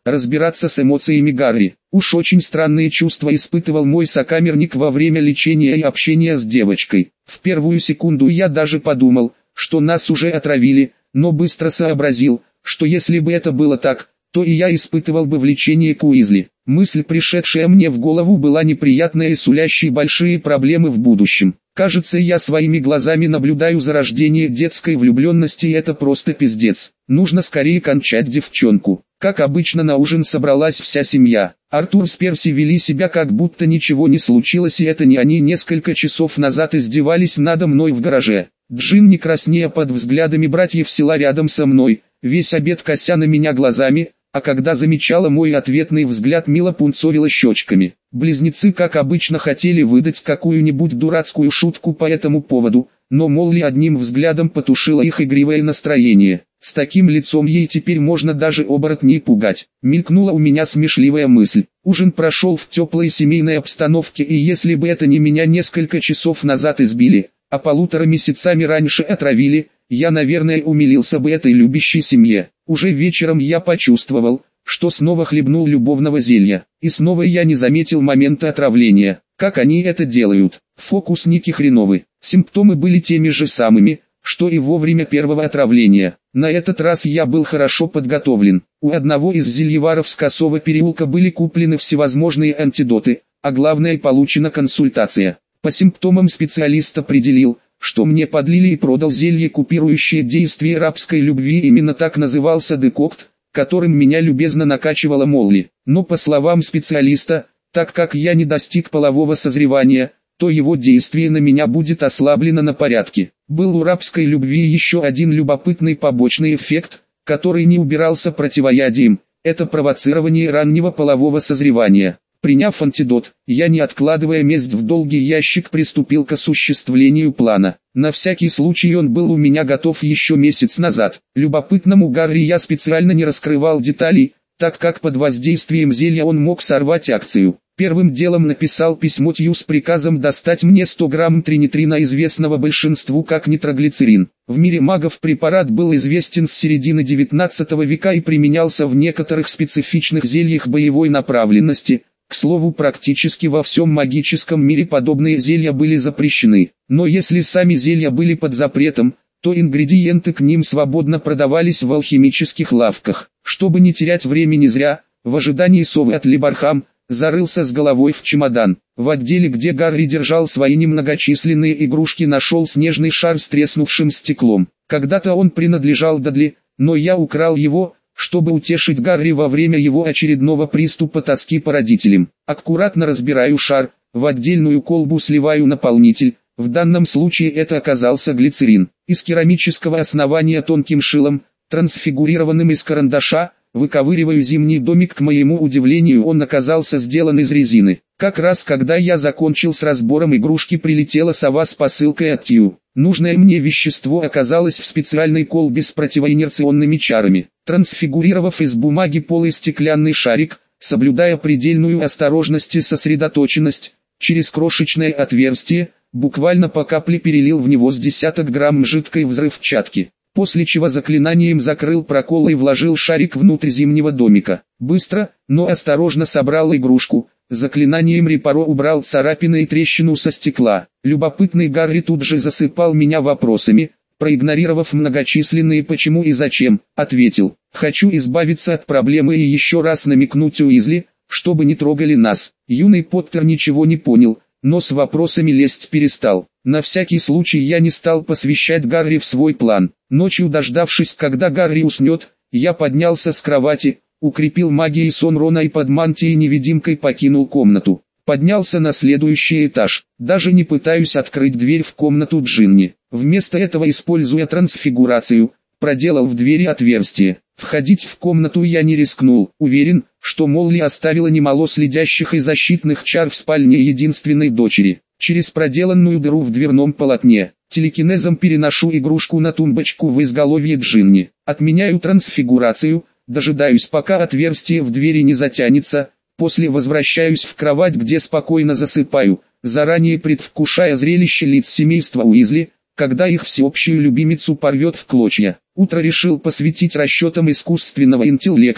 разбираться с эмоциями Гарри. Уж очень странные чувства испытывал мой сокамерник во время лечения и общения с девочкой. В первую секунду я даже подумал, что нас уже отравили, но быстро сообразил, что если бы это было так, то и я испытывал бы влечение к Уизли. Мысль, пришедшая мне в голову, была неприятная и сулящей большие проблемы в будущем. Кажется, я своими глазами наблюдаю зарождение детской влюбленности, и это просто пиздец. Нужно скорее кончать девчонку. Как обычно, на ужин собралась вся семья. Артур с Перси вели себя, как будто ничего не случилось, и это не они несколько часов назад издевались надо мной в гараже. Джин, не краснея под взглядами братьев, села рядом со мной, весь обед кося на меня глазами, а когда замечала мой ответный взгляд, мило пунцовила щечками. Близнецы, как обычно, хотели выдать какую-нибудь дурацкую шутку по этому поводу, но Молли одним взглядом потушила их игривое настроение. С таким лицом ей теперь можно даже оборотней пугать. Мелькнула у меня смешливая мысль. Ужин прошел в теплой семейной обстановке, и если бы это не меня несколько часов назад избили, а 1,5 месяцами раньше отравили, я, наверное, умилился бы этой любящей семье. Уже вечером я почувствовал, что снова хлебнул любовного зелья, и снова я не заметил момента отравления. Как они это делают? Фокусники хреновы. Симптомы были теми же самыми, что и во время первого отравления. На этот раз я был хорошо подготовлен. У одного из зельеваров с Косого переулка были куплены всевозможные антидоты, а главное, получена консультация. По симптомам специалист определил, что мне подлили и продал зелье, купирующее действие рабской любви. Именно так назывался декокт, которым меня любезно накачивала Молли. Но по словам специалиста, так как я не достиг полового созревания, то его действие на меня будет ослаблено на порядке. Был у рабской любви еще один любопытный побочный эффект, который не убирался противоядием – это провоцирование раннего полового созревания. Приняв антидот, я, не откладывая месть в долгий ящик, приступил к осуществлению плана. На всякий случай он был у меня готов еще месяц назад. Любопытному Гарри я специально не раскрывал деталей, так как под воздействием зелья он мог сорвать акцию. Первым делом написал письмо Тью с приказом достать мне 100 грамм тринитрина, известного большинству как нитроглицерин. В мире магов препарат был известен с середины 19 века и применялся в некоторых специфичных зельях боевой направленности. К слову, практически во всем магическом мире подобные зелья были запрещены. Но если сами зелья были под запретом, то ингредиенты к ним свободно продавались в алхимических лавках. Чтобы не терять времени зря, в ожидании совы от Либархам, зарылся с головой в чемодан. В отделе, где Гарри держал свои немногочисленные игрушки, нашел снежный шар с треснувшим стеклом. Когда-то он принадлежал Дадли, но я украл его, чтобы утешить Гарри во время его очередного приступа тоски по родителям. Аккуратно разбираю шар, в отдельную колбу сливаю наполнитель, в данном случае это оказался глицерин. Из керамического основания тонким шилом, трансфигурированным из карандаша, выковыриваю зимний домик. К моему удивлению, он оказался сделан из резины. Как раз когда я закончил с разбором игрушки, прилетела сова с посылкой от Тью. Нужное мне вещество оказалось в специальной колбе с противоинерционными чарами. Трансфигурировав из бумаги полый стеклянный шарик, соблюдая предельную осторожность и сосредоточенность, через крошечное отверстие, буквально по капле перелил в него с 10 грамм жидкой взрывчатки. После чего заклинанием закрыл прокол и вложил шарик внутрь зимнего домика. Быстро, но осторожно собрал игрушку, заклинанием репаро убрал царапины и трещину со стекла. Любопытный Гарри тут же засыпал меня вопросами, проигнорировав многочисленные «почему» и «зачем», ответил: «Хочу избавиться от проблемы и еще раз намекнуть Уизли, чтобы не трогали нас». Юный Поттер ничего не понял, но с вопросами лезть перестал. На всякий случай я не стал посвящать Гарри в свой план. Ночью, дождавшись, когда Гарри уснет, я поднялся с кровати, укрепил магией сон Рона и под мантией-невидимкой покинул комнату. Поднялся на следующий этаж, даже не пытаюсь открыть дверь в комнату Джинни. Вместо этого, используя трансфигурацию, проделал в двери отверстие. Входить в комнату я не рискнул, уверен, что Молли оставила немало следящих и защитных чар в спальне единственной дочери. Через проделанную дыру в дверном полотне, телекинезом переношу игрушку на тумбочку в изголовье Джинни. Отменяю трансфигурацию, дожидаюсь, пока отверстие в двери не затянется, после возвращаюсь в кровать, где спокойно засыпаю, заранее предвкушая зрелище лиц семейства Уизли, когда их всеобщую любимицу порвет в клочья. Утро решил посвятить расчетам искусственного интеллекта,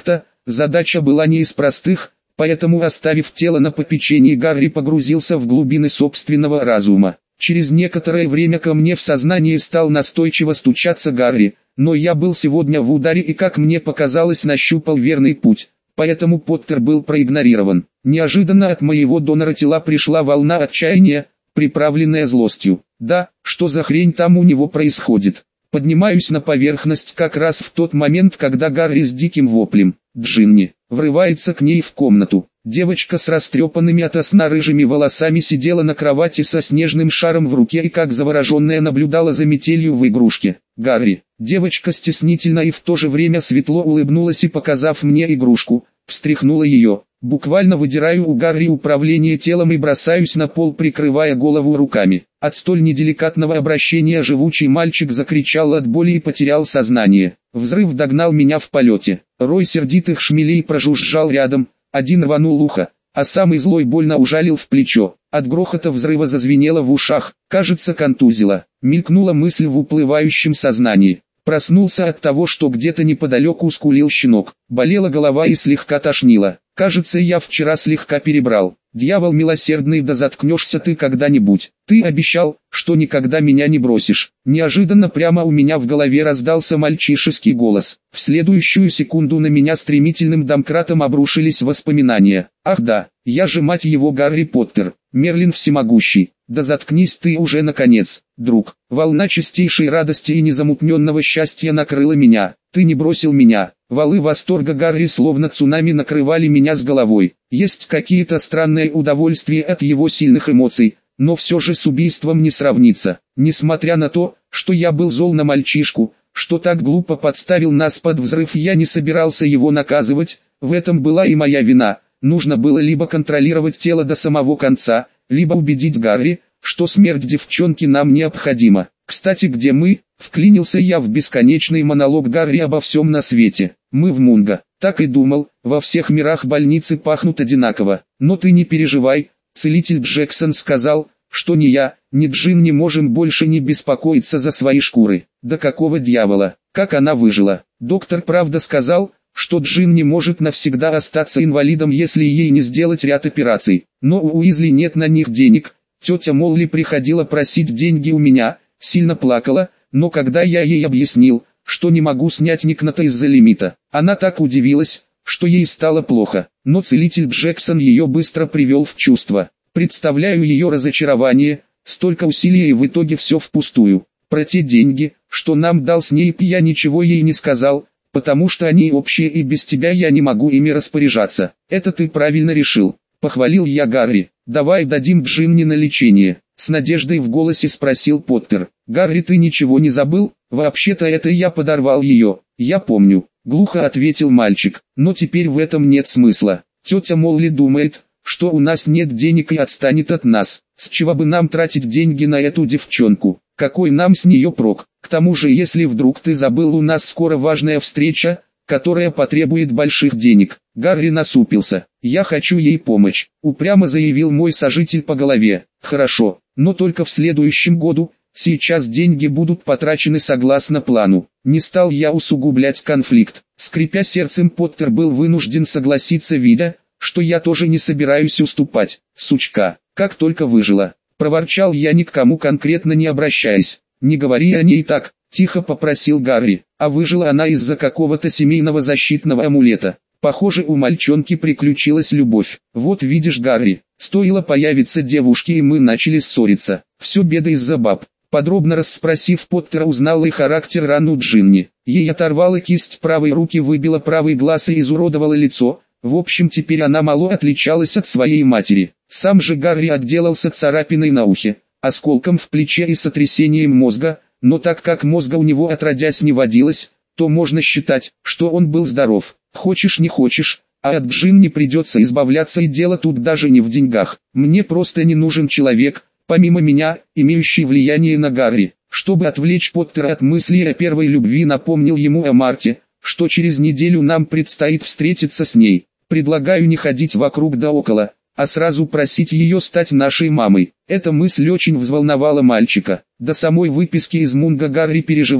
Задача была не из простых, поэтому, оставив тело на попечении, Гарри погрузился в глубины собственного разума. Через некоторое время ко мне в сознании стал настойчиво стучаться Гарри, но я был сегодня в ударе и, как мне показалось, нащупал верный путь, поэтому Поттер был проигнорирован. Неожиданно от моего донора тела пришла волна отчаяния, приправленная злостью. Да, что за хрень там у него происходит? Поднимаюсь на поверхность как раз в тот момент, когда Гарри с диким воплем «Джинни!» врывается к ней в комнату. Девочка с растрепанными ото сна рыжими волосами сидела на кровати со снежным шаром в руке и как завороженная наблюдала за метелью в игрушке. «Гарри!» Девочка стеснительно и в то же время светло улыбнулась и, показав мне игрушку, встряхнула ее. Буквально выдираю у Гарри управление телом и бросаюсь на пол, прикрывая голову руками. От столь неделикатного обращения живучий мальчик закричал от боли и потерял сознание. Взрыв догнал меня в полете. Рой сердитых шмелей прожужжал рядом, один рванул ухо, а самый злой больно ужалил в плечо. От грохота взрыва зазвенело в ушах, кажется, контузило. Мелькнула мысль в уплывающем сознании. Проснулся от того, что где-то неподалеку скулил щенок. Болела голова и слегка тошнило. Кажется, я вчера слегка перебрал. Дьявол милосердный, да заткнешься ты когда-нибудь. Ты обещал, что никогда меня не бросишь. Неожиданно прямо у меня в голове раздался мальчишеский голос. В следующую секунду на меня стремительным домкратом обрушились воспоминания. Ах да, я же, мать его, Гарри Поттер, Мерлин всемогущий. Да заткнись ты уже наконец, друг. Волна чистейшей радости и незамутненного счастья накрыла меня. Ты не бросил меня. Валы восторга Гарри словно цунами накрывали меня с головой. Есть какие-то странные удовольствия от его сильных эмоций, но все же с убийством не сравнится. Несмотря на то, что я был зол на мальчишку, что так глупо подставил нас под взрыв, я не собирался его наказывать, в этом была и моя вина. Нужно было либо контролировать тело до самого конца, либо убедить Гарри, что смерть девчонки нам необходима. Кстати, где мы? Вклинился я в бесконечный монолог Гарри обо всем на свете. Мы в Мунго. Так и думал, во всех мирах больницы пахнут одинаково. Но ты не переживай, целитель Джексон сказал, что ни я, ни Джин не можем больше не беспокоиться за свои шкуры. Да какого дьявола? Как она выжила? Доктор правда сказал, что Джин не может навсегда остаться инвалидом, если ей не сделать ряд операций. Но у Уизли нет на них денег. Тетя Молли приходила просить деньги у меня, сильно плакала, но когда я ей объяснил, что не могу снять Никната из-за лимита, она так удивилась, что ей стало плохо. Но целитель Джексон ее быстро привел в чувство. Представляю ее разочарование, столько усилий и в итоге все впустую. Про те деньги, что нам дал Снейп, я ничего ей не сказал, потому что они общие и без тебя я не могу ими распоряжаться. Это ты правильно решил, похвалил я Гарри. Давай дадим Джинни на лечение. С надеждой в голосе спросил Поттер. Гарри, ты ничего не забыл? Вообще-то это я подорвал ее. Я помню. Глухо ответил мальчик. Но теперь в этом нет смысла. Тетя Молли думает, что у нас нет денег и отстанет от нас. С чего бы нам тратить деньги на эту девчонку? Какой нам с нее прок? К тому же, если вдруг ты забыл, у нас скоро важная встреча, которая потребует больших денег. Гарри насупился. Я хочу ей помочь, упрямо заявил мой сожитель по голове. Хорошо, но только в следующем году. Сейчас деньги будут потрачены согласно плану. Не стал я усугублять конфликт. Скрипя сердцем, Поттер был вынужден согласиться, видя, что я тоже не собираюсь уступать. Сучка, как только выжила, проворчал я, ни к кому конкретно не обращаясь. Не говори о ней так, тихо попросил Гарри. А выжила она из-за какого-то семейного защитного амулета. Похоже, у мальчонки приключилась любовь. Вот видишь, Гарри, стоило появиться девушке, и мы начали ссориться. Все беда из-за баб. Подробно расспросив Поттера, узнал и характер ран у Джинни. Ей оторвала кисть правой руки, выбила правый глаз и изуродовала лицо. В общем, теперь она мало отличалась от своей матери. Сам же Гарри отделался царапиной на ухе, осколком в плече и сотрясением мозга, но так как мозга у него отродясь не водилось, то можно считать, что он был здоров. Хочешь не хочешь, а от Джинни придется избавляться, и дело тут даже не в деньгах. Мне просто не нужен человек, помимо меня, имеющий влияние на Гарри. Чтобы отвлечь Поттера от мыслей о первой любви, напомнил ему о Марте, что через неделю нам предстоит встретиться с ней. Предлагаю не ходить вокруг да около, а сразу просить ее стать нашей мамой. Эта мысль очень взволновала мальчика. До самой выписки из Мунго Гарри переживал,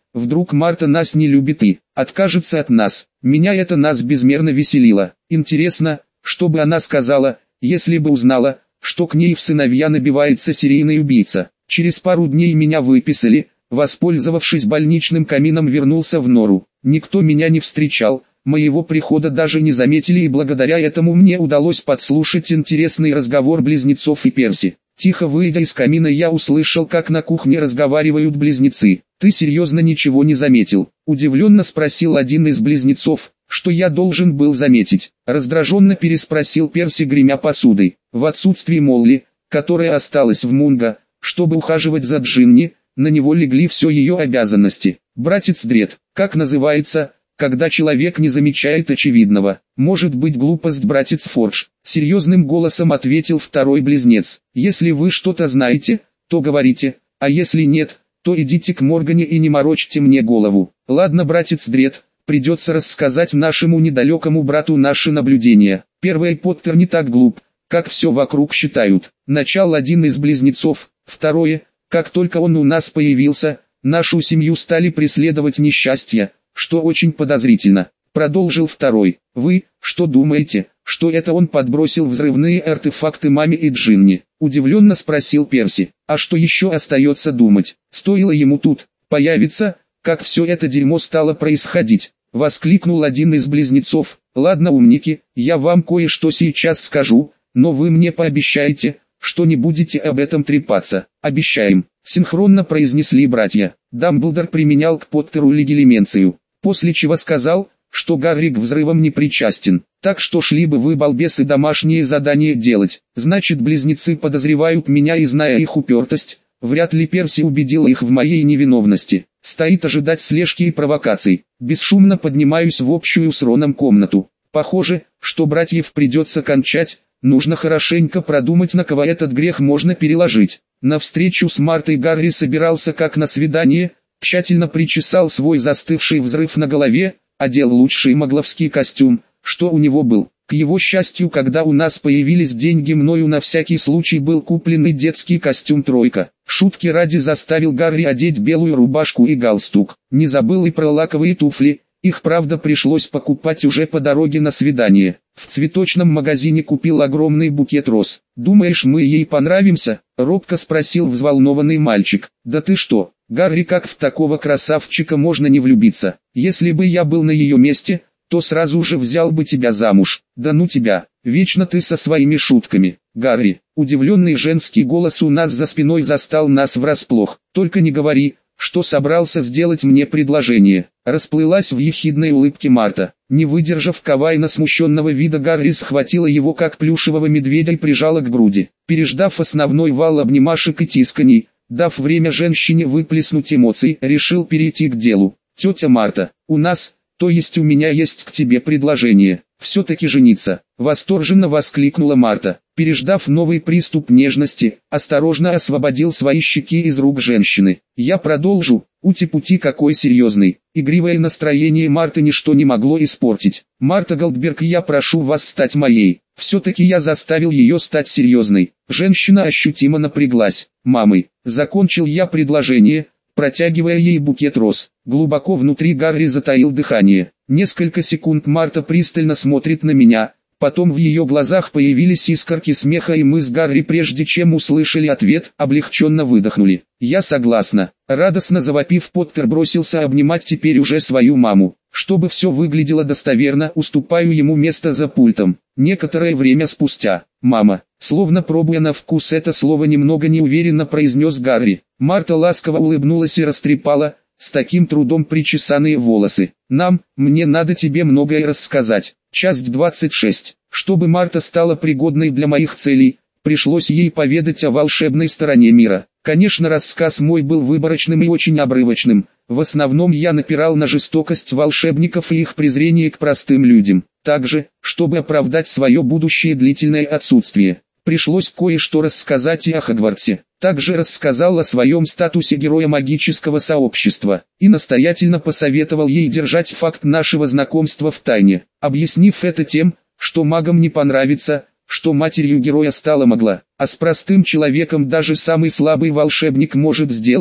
вдруг Марта нас не любит и откажется от нас. Меня это нас безмерно веселило. Интересно, что бы она сказала, если бы узнала, что к ней в сыновья набивается серийный убийца. Через пару дней меня выписали, воспользовавшись больничным камином, вернулся в нору. Никто меня не встречал, моего прихода даже не заметили, и благодаря этому мне удалось подслушать интересный разговор близнецов и Перси. Тихо выйдя из камина, я услышал, как на кухне разговаривают близнецы. «Ты серьезно ничего не заметил?» – удивленно спросил один из близнецов. «Что я должен был заметить?» – раздраженно переспросил Перси, гремя посудой. В отсутствие Молли, которая осталась в Мунго, чтобы ухаживать за Джинни, на него легли все ее обязанности. «Братец Дред, как называется, когда человек не замечает очевидного?» «Может быть, глупость, братец Фордж», — серьезным голосом ответил второй близнец. «Если вы что-то знаете, то говорите, а если нет, то идите к Моргане и не морочьте мне голову». «Ладно, братец Дред, придется рассказать нашему недалекому брату наши наблюдения. Первый Поттер не так глуп, как все вокруг считают. Начал один из близнецов. Второе, как только он у нас появился, нашу семью стали преследовать несчастья, что очень подозрительно. Продолжил второй. Вы, что думаете, что это он подбросил взрывные артефакты маме и Джинни? Удивленно спросил Перси. А что еще остается думать? Стоило ему тут появиться, как все это дерьмо стало происходить. Воскликнул один из близнецов. Ладно, умники, я вам кое-что сейчас скажу, но вы мне пообещаете, что не будете об этом трепаться. Обещаем, синхронно произнесли братья. Дамблдор применял к Поттеру легилименцию, после чего сказал, что Гарри к взрывам не причастен. Так что шли бы вы, балбесы, домашние задания делать. Значит, близнецы подозревают меня, и зная их упертость, вряд ли Перси убедил их в моей невиновности. Стоит ожидать слежки и провокаций. Бесшумно поднимаюсь в общую с Роном комнату. Похоже, что братьев придется кончать. Нужно хорошенько продумать, на кого этот грех можно переложить. На встречу с Мартой Гарри собирался как на свидание, тщательно причесал свой застывший взрыв на голове, одел лучший магловский костюм, что у него был. К его счастью, когда у нас появились деньги, мною на всякий случай был купленный детский костюм «тройка». Шутки ради заставил Гарри одеть белую рубашку и галстук. Не забыл и про лаковые туфли, их, правда, пришлось покупать уже по дороге на свидание. В цветочном магазине купил огромный букет роз. «Думаешь, мы ей понравимся?» — робко спросил взволнованный мальчик. «Да ты что, Гарри, как в такого красавчика можно не влюбиться? Если бы я был на ее месте, то сразу же взял бы тебя замуж». «Да ну тебя, вечно ты со своими шутками, Гарри». Удивленный женский голос у нас за спиной застал нас врасплох. «Только не говори, что собрался сделать мне предложение». Расплылась в ехидной улыбке Марта. Не выдержав Кавайна смущенного вида, Гарри схватила его как плюшевого медведя и прижала к груди. Переждав основной вал обнимашек и тисканий, дав время женщине выплеснуть эмоции, решил перейти к делу. «Тетя Марта, у нас, то есть у меня, есть к тебе предложение. Все-таки жениться», — восторженно воскликнула Марта. Переждав новый приступ нежности, осторожно освободил свои щеки из рук женщины. «Я продолжу». Ути-пути, какой серьезный. Игривое настроение Марты ничто не могло испортить. «Марта Голдберг, я прошу вас стать моей». Все-таки я заставил ее стать серьезной. Женщина ощутимо напряглась. «Мамой», закончил я предложение, протягивая ей букет роз. Глубоко внутри Гарри затаил дыхание. Несколько секунд Марта пристально смотрит на меня. Потом в ее глазах появились искорки смеха, и мы с Гарри, прежде чем услышали ответ, облегченно выдохнули. «Я согласна». Радостно завопив, Поттер бросился обнимать теперь уже свою маму. Чтобы все выглядело достоверно, уступаю ему место за пультом. Некоторое время спустя. «Мама», словно пробуя на вкус это слово, немного неуверенно произнес Гарри. Марта ласково улыбнулась и растрепала с таким трудом причесанные волосы. Мне надо тебе многое рассказать». Часть 26. Чтобы Марта стала пригодной для моих целей, пришлось ей поведать о волшебной стороне мира. Конечно, рассказ мой был выборочным и очень обрывочным. В основном я напирал на жестокость волшебников и их презрение к простым людям. Также, чтобы оправдать свое будущее длительное отсутствие, пришлось кое-что рассказать и о Хогвартсе. Также рассказал о своем статусе героя магического сообщества и настоятельно посоветовал ей держать факт нашего знакомства в тайне, объяснив это тем, что магам не понравится, что матерью героя стала Магла, а с простым человеком даже самый слабый волшебник может сделать,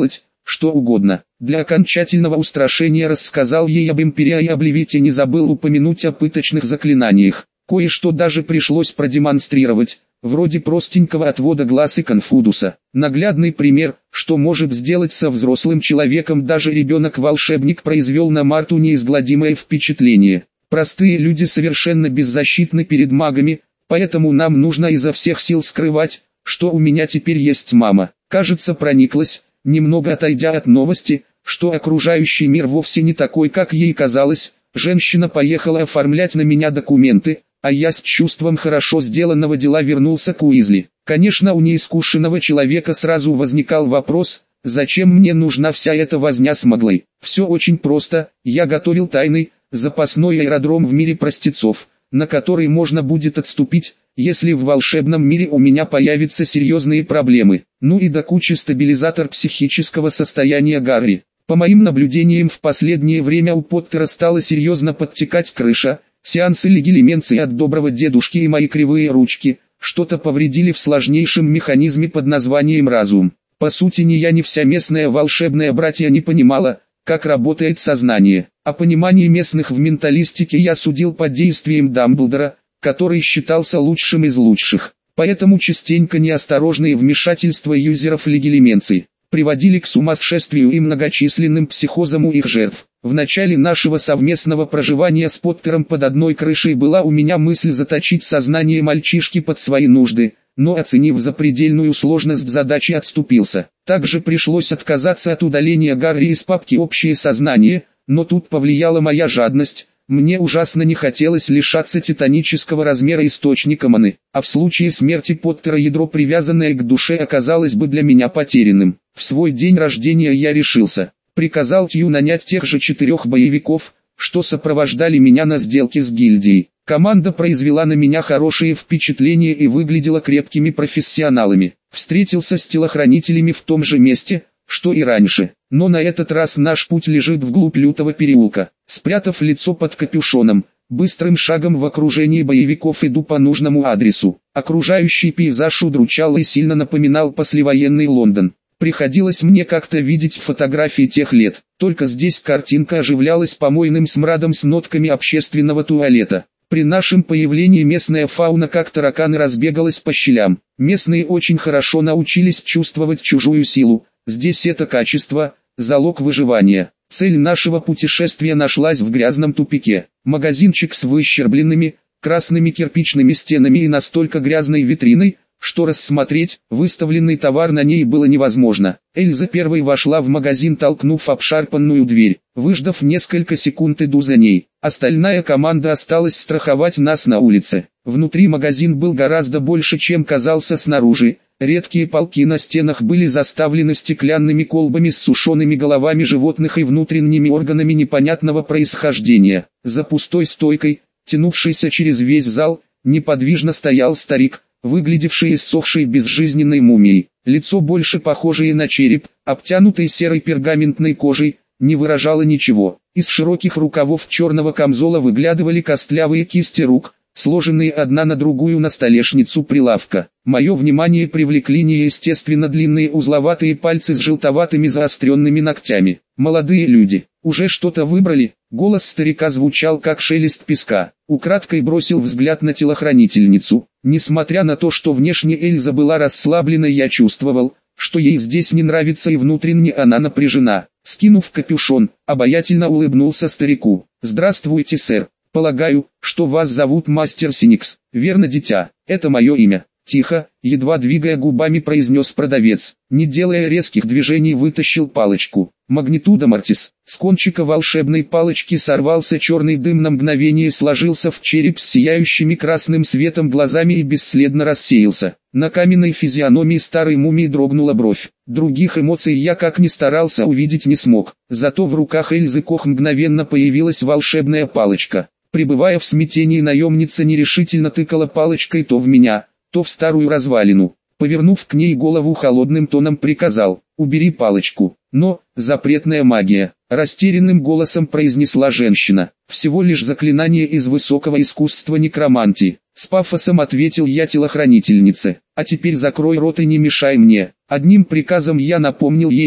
что угодно. Для окончательного устрашения рассказал ей об империи и об Левите, не забыл упомянуть о пыточных заклинаниях. Кое-что даже пришлось продемонстрировать, вроде простенького отвода глаз и конфудуса. Наглядный пример, что может сделать со взрослым человеком даже ребенок-волшебник, произвел на Марту неизгладимое впечатление. Простые люди совершенно беззащитны перед магами, поэтому нам нужно изо всех сил скрывать, что у меня теперь есть мама. Кажется, прониклась, немного отойдя от новости, что окружающий мир вовсе не такой, как ей казалось. Женщина поехала оформлять на меня документы, а я с чувством хорошо сделанного дела вернулся к Уизли. Конечно, у неискушенного человека сразу возникал вопрос, зачем мне нужна вся эта возня с Маглой. Все очень просто, я готовил тайный, запасной аэродром в мире простецов, на который можно будет отступить, если в волшебном мире у меня появятся серьезные проблемы. Ну и до кучи стабилизатор психического состояния Гарри. По моим наблюдениям, в последнее время у Поттера стала серьезно подтекать крыша. Сеансы легилименции от доброго дедушки и мои кривые ручки что-то повредили в сложнейшем механизме под названием разум. По сути, ни я, ни вся местная волшебная братья не понимала, как работает сознание. О понимании местных в менталистике я судил под действием Дамблдора, который считался лучшим из лучших. Поэтому частенько неосторожные вмешательства юзеров легилименции приводили к сумасшествию и многочисленным психозам у их жертв. В начале нашего совместного проживания с Поттером под одной крышей была у меня мысль заточить сознание мальчишки под свои нужды, но, оценив запредельную сложность задачи, отступился. Также пришлось отказаться от удаления Гарри из папки «Общее сознание», но тут повлияла моя жадность. Мне ужасно не хотелось лишаться титанического размера источника маны, а в случае смерти Поттера ядро, привязанное к душе, оказалось бы для меня потерянным. В свой день рождения я решился. Приказал Тью нанять тех же 4 боевиков, что сопровождали меня на сделке с гильдией. Команда произвела на меня хорошее впечатление и выглядела крепкими профессионалами. Встретился с телохранителями в том же месте, что и раньше, но на этот раз наш путь лежит вглубь лютого переулка. Спрятав лицо под капюшоном, быстрым шагом в окружении боевиков иду по нужному адресу. Окружающий пейзаж удручал и сильно напоминал послевоенный Лондон. Приходилось мне как-то видеть фотографии тех лет, только здесь картинка оживлялась помойным смрадом с нотками общественного туалета. При нашем появлении местная фауна как тараканы разбегалась по щелям. Местные очень хорошо научились чувствовать чужую силу, здесь это качество – залог выживания. Цель нашего путешествия нашлась в грязном тупике. Магазинчик с выщербленными, красными кирпичными стенами и настолько грязной витриной, что рассмотреть выставленный товар на ней было невозможно. Эльза первой вошла в магазин, толкнув обшарпанную дверь. Выждав несколько секунд, иду за ней. Остальная команда осталась страховать нас на улице. Внутри магазин был гораздо больше, чем казался снаружи. Редкие полки на стенах были заставлены стеклянными колбами с сушеными головами животных и внутренними органами непонятного происхождения. За пустой стойкой, тянувшейся через весь зал, неподвижно стоял старик, выглядевший иссохшей безжизненной мумией. Лицо, больше похожее на череп, обтянутый серой пергаментной кожей, не выражало ничего. Из широких рукавов черного камзола выглядывали костлявые кисти рук, сложенные одна на другую на столешницу прилавка. Мое внимание привлекли неестественно длинные узловатые пальцы с желтоватыми заостренными ногтями. «Молодые люди, уже что-то выбрали?» Голос старика звучал как шелест песка. Украдкой бросил взгляд на телохранительницу. Несмотря на то, что внешне Эльза была расслаблена, я чувствовал, что ей здесь не нравится и внутренне она напряжена. Скинув капюшон, обаятельно улыбнулся старику. «Здравствуйте, сэр. Полагаю, что вас зовут Мастер Синикс, верно, дитя? Это мое имя». Тихо, едва двигая губами, произнес продавец. Не делая резких движений, вытащил палочку. Магнитуда Мортис. С кончика волшебной палочки сорвался черный дым, на мгновение сложился в череп с сияющими красным светом глазами и бесследно рассеялся. На каменной физиономии старой мумии дрогнула бровь. Других эмоций я как ни старался увидеть не смог. Зато в руках Эльзы Кох мгновенно появилась волшебная палочка. Пребывая в смятении, наемница нерешительно тыкала палочкой то в меня, то в старую развалину. Повернув к ней голову, холодным тоном приказал: «Убери палочку». «Но, запретная магия», — растерянным голосом произнесла женщина. «Всего лишь заклинание из высокого искусства некромантии», — с пафосом ответил я телохранительнице. «А теперь закрой рот и не мешай мне». Одним приказом я напомнил ей,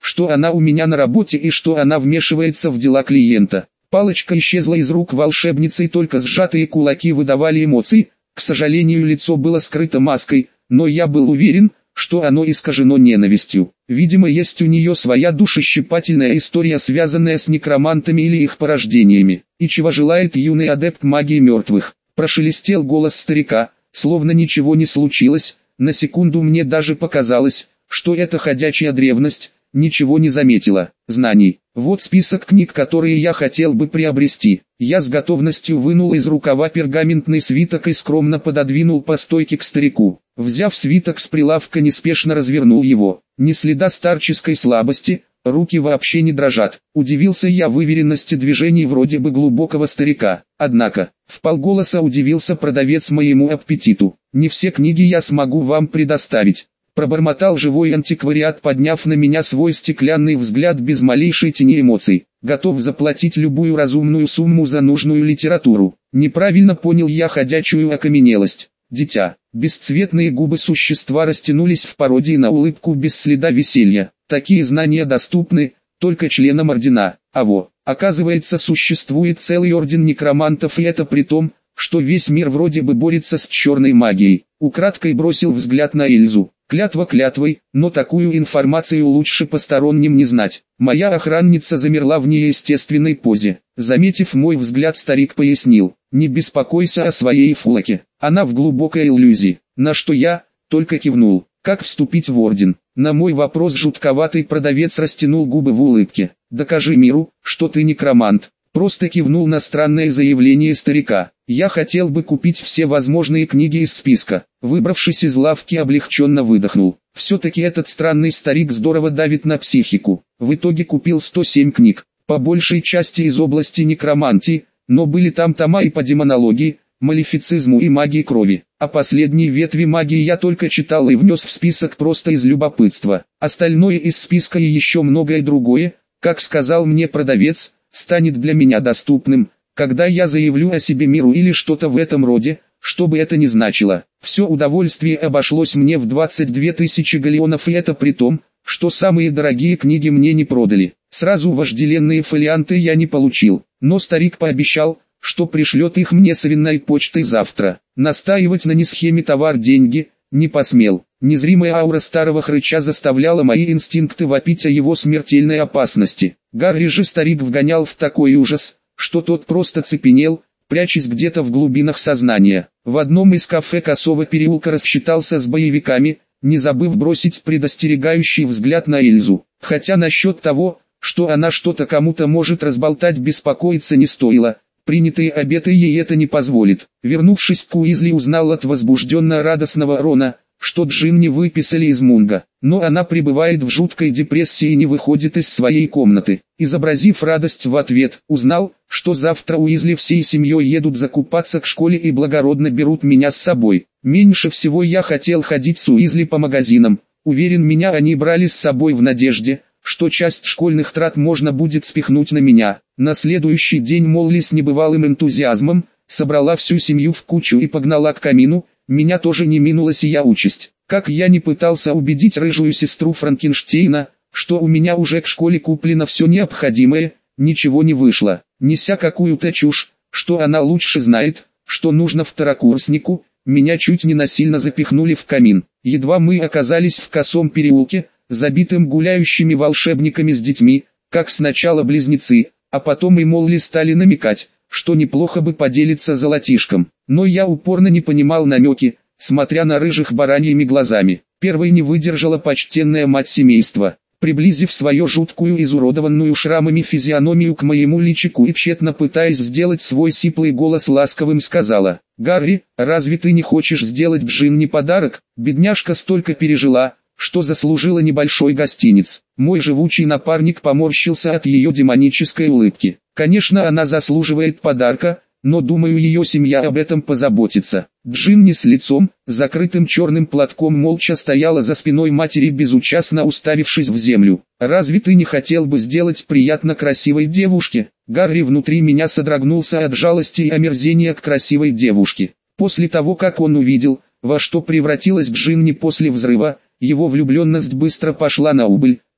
что она у меня на работе и что она вмешивается в дела клиента. Палочка исчезла из рук волшебницы и только сжатые кулаки выдавали эмоции. К сожалению, лицо было скрыто маской, но я был уверен, что оно искажено ненавистью. Видимо, есть у нее своя душещипательная история, связанная с некромантами или их порождениями. И чего желает юный адепт магии мертвых? Прошелестел голос старика, словно ничего не случилось. На секунду мне даже показалось, что эта ходячая древность ничего не заметила. Знаний. Вот список книг, которые я хотел бы приобрести. Я с готовностью вынул из рукава пергаментный свиток и скромно пододвинул по стойке к старику. Взяв свиток с прилавка, неспешно развернул его. Ни следа старческой слабости, руки вообще не дрожат. Удивился я выверенности движений вроде бы глубокого старика. Однако, вполголоса удивился продавец моему аппетиту. Не все книги я смогу вам предоставить. Пробормотал живой антиквариат, подняв на меня свой стеклянный взгляд без малейшей тени эмоций. Готов заплатить любую разумную сумму за нужную литературу. Неправильно понял я ходячую окаменелость. Дитя. Бесцветные губы существа растянулись в пародии на улыбку без следа веселья. Такие знания доступны только членам ордена. Оказывается, существует целый орден некромантов, и это при том, что весь мир вроде бы борется с черной магией. Украдкой бросил взгляд на Эльзу. Клятва клятвой, но такую информацию лучше посторонним не знать. Моя охранница замерла в неестественной позе. Заметив мой взгляд, старик пояснил: «Не беспокойся о своей Фулаке, она в глубокой иллюзии». На что я только кивнул. Как вступить в орден? На мой вопрос жутковатый продавец растянул губы в улыбке. «Докажи миру, что ты некромант». Просто кивнул на странное заявление старика. Я хотел бы купить все возможные книги из списка. Выбравшись из лавки, облегченно выдохнул. Все-таки этот странный старик здорово давит на психику. В итоге купил 107 книг, по большей части из области некромантии, но были там тома и по демонологии, малефицизму и магии крови. А последние ветви магии я только читал и внес в список просто из любопытства. Остальное из списка и еще многое другое, как сказал мне продавец, станет для меня доступным, когда я заявлю о себе миру или что-то в этом роде, что бы это ни значило. Все удовольствие обошлось мне в 22 тысячи галеонов, и это при том, что самые дорогие книги мне не продали. Сразу вожделенные фолианты я не получил, но старик пообещал, что пришлет их мне совиной почтой завтра. Настаивать на несхеме товар деньги не посмел. Незримая аура старого хрыча заставляла мои инстинкты вопить о его смертельной опасности. Гарри же старик вгонял в такой ужас, что тот просто цепенел, прячась где-то в глубинах сознания. В одном из кафе Косого переулка рассчитался с боевиками, не забыв бросить предостерегающий взгляд на Эльзу. Хотя насчет того, что она что-то кому-то может разболтать, беспокоиться не стоило. Принятые обеты ей это не позволит. Вернувшись к Уизли, узнал от возбужденно-радостного Рона, что Джин не выписали из Мунга, но она пребывает в жуткой депрессии и не выходит из своей комнаты. Изобразив радость в ответ, узнал, что завтра Уизли всей семьей едут закупаться к школе и благородно берут меня с собой. Меньше всего я хотел ходить с Уизли по магазинам. Уверен, меня они брали с собой в надежде, что часть школьных трат можно будет спихнуть на меня. На следующий день Молли с небывалым энтузиазмом собрала всю семью в кучу и погнала к камину. Меня тоже не минула сия участь. Как я не пытался убедить рыжую сестру Франкенштейна, что у меня уже к школе куплено все необходимое, ничего не вышло. Неся какую-то чушь, что она лучше знает, что нужно второкурснику, меня чуть не насильно запихнули в камин. Едва мы оказались в Косом переулке, забитым гуляющими волшебниками с детьми, как сначала близнецы, а потом и Молли стали намекать, что неплохо бы поделиться золотишком. Но я упорно не понимал намеки, смотря на рыжих бараньими глазами. Первой не выдержала почтенная мать семейства. Приблизив свою жуткую изуродованную шрамами физиономию к моему личику и тщетно пытаясь сделать свой сиплый голос ласковым, сказала: «Гарри, разве ты не хочешь сделать Джинни подарок? Бедняжка столько пережила, что заслужила небольшой гостиниц». Мой живучий напарник поморщился от ее демонической улыбки. Конечно, она заслуживает подарка, но думаю, ее семья об этом позаботится. Джинни с лицом, закрытым черным платком, молча стояла за спиной матери, безучастно уставившись в землю. «Разве ты не хотел бы сделать приятно красивой девушке?» Гарри внутри меня содрогнулся от жалости и омерзения к красивой девушке. После того, как он увидел, во что превратилась Джинни после взрыва, его влюбленность быстро пошла на убыль.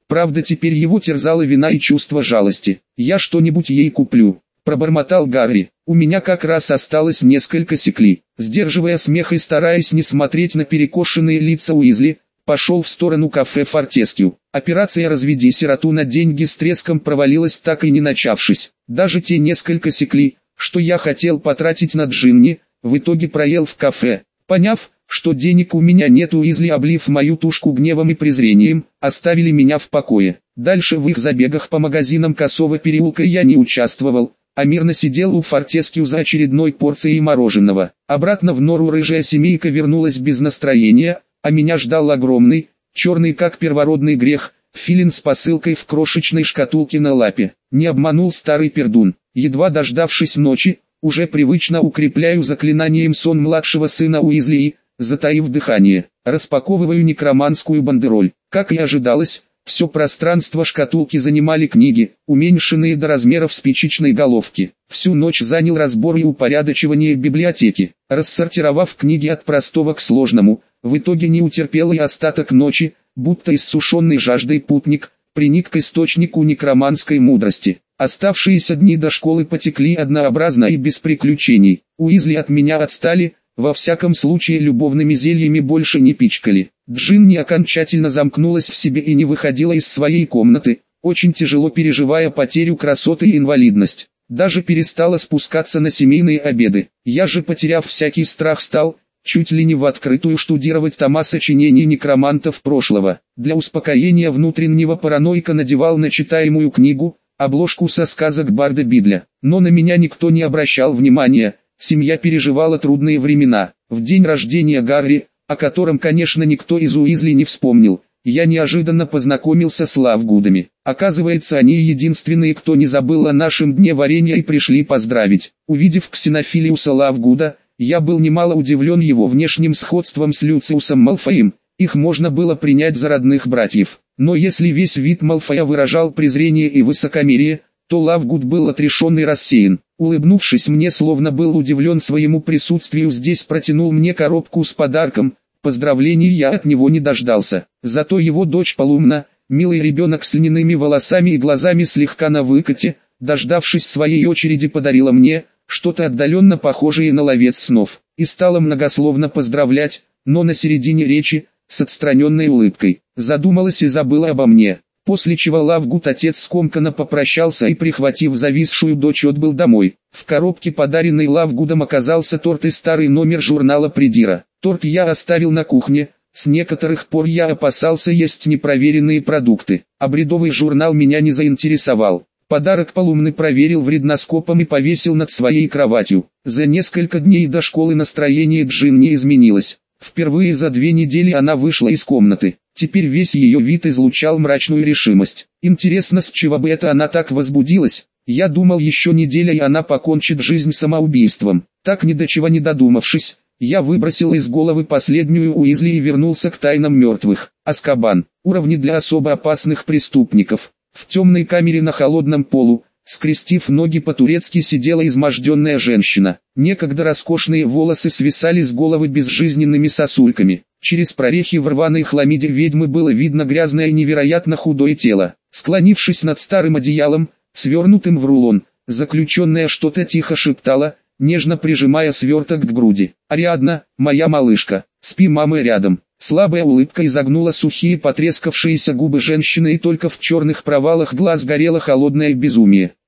Правда, теперь его терзала вина и чувство жалости. «Я что-нибудь ей куплю», — пробормотал Гарри. «У меня как раз осталось несколько секли». Сдерживая смех и стараясь не смотреть на перекошенные лица Уизли, пошел в сторону кафе «Фортескью». Операция «Разведи сироту на деньги» с треском провалилась, так и не начавшись. Даже те несколько секли, что я хотел потратить на Джинни, в итоге проел в кафе. Поняв, что денег у меня нет, Уизли, облив мою тушку гневом и презрением, оставили меня в покое. Дальше в их забегах по магазинам Косого переулка я не участвовал, а мирно сидел у Фортескью за очередной порцией мороженого. Обратно в нору рыжая семейка вернулась без настроения, а меня ждал огромный, черный как первородный грех, филин с посылкой в крошечной шкатулке на лапе. Не обманул старый пердун. Едва дождавшись ночи, уже привычно укрепляю заклинанием сон младшего сына Уизли и, затаив дыхание, распаковываю некроманскую бандероль. Как и ожидалось, все пространство шкатулки занимали книги, уменьшенные до размеров спичечной головки. Всю ночь занял разбор и упорядочивание библиотеки, рассортировав книги от простого к сложному. В итоге не утерпел и остаток ночи, будто иссушенный жаждой путник, приник к источнику некроманской мудрости. Оставшиеся дни до школы потекли однообразно и без приключений. Уизли от меня отстали, во всяком случае любовными зельями больше не пичкали. Джинни окончательно замкнулась в себе и не выходила из своей комнаты, очень тяжело переживая потерю красоты и инвалидность. Даже перестала спускаться на семейные обеды. Я же, потеряв всякий страх, стал чуть ли не в открытую штудировать тома сочинений некромантов прошлого. Для успокоения внутреннего параноика надевал на читаемую книгу обложку со сказок Барда Бидля. Но на меня никто не обращал внимания, семья переживала трудные времена. В день рождения Гарри, о котором, конечно, никто из Уизли не вспомнил, я неожиданно познакомился с Лавгудами. Оказывается, они единственные, кто не забыл о нашем дне варенья и пришли поздравить. Увидев Ксенофилиуса Лавгуда, я был немало удивлен его внешним сходством с Люциусом Малфоем. Их можно было принять за родных братьев. Но если весь вид Малфоя выражал презрение и высокомерие, то Лавгуд был отрешен и рассеян. Улыбнувшись мне, словно был удивлен своему присутствию здесь, протянул мне коробку с подарком. Поздравлений я от него не дождался. Зато его дочь Полумна, милый ребенок с льняными волосами и глазами слегка на выкате, дождавшись своей очереди, подарила мне что-то отдаленно похожее на ловец снов, и стала многословно поздравлять, но на середине речи, с отстраненной улыбкой, задумалась и забыла обо мне, после чего Лавгуд отец скомканно попрощался и, прихватив зависшую дочь, отбыл домой. В коробке, подаренной Лавгудом, оказался торт и старый номер журнала Придира. Торт я оставил на кухне, с некоторых пор я опасался есть непроверенные продукты, а бредовый журнал меня не заинтересовал. Подарок Полумны проверил вредноскопом и повесил над своей кроватью. За несколько дней до школы настроение Джинни изменилось. Впервые за 2 недели она вышла из комнаты. Теперь весь ее вид излучал мрачную решимость. Интересно, с чего бы это она так возбудилась? Я думал, еще неделя и она покончит жизнь самоубийством. Так ни до чего не додумавшись, я выбросил из головы последнюю Уизли и вернулся к тайнам мертвых. Азкабан. Уровни для особо опасных преступников. В темной камере на холодном полу, скрестив ноги по-турецки, сидела изможденная женщина. Некогда роскошные волосы свисали с головы безжизненными сосульками. Через прорехи в рваной хламиде ведьмы было видно грязное и невероятно худое тело. Склонившись над старым одеялом, свернутым в рулон, заключенная что-то тихо шептала, нежно прижимая сверток к груди. «Ариадна, моя малышка, спи, мама рядом». Слабая улыбка изогнула сухие потрескавшиеся губы женщины, и только в черных провалах глаз горело холодное безумие.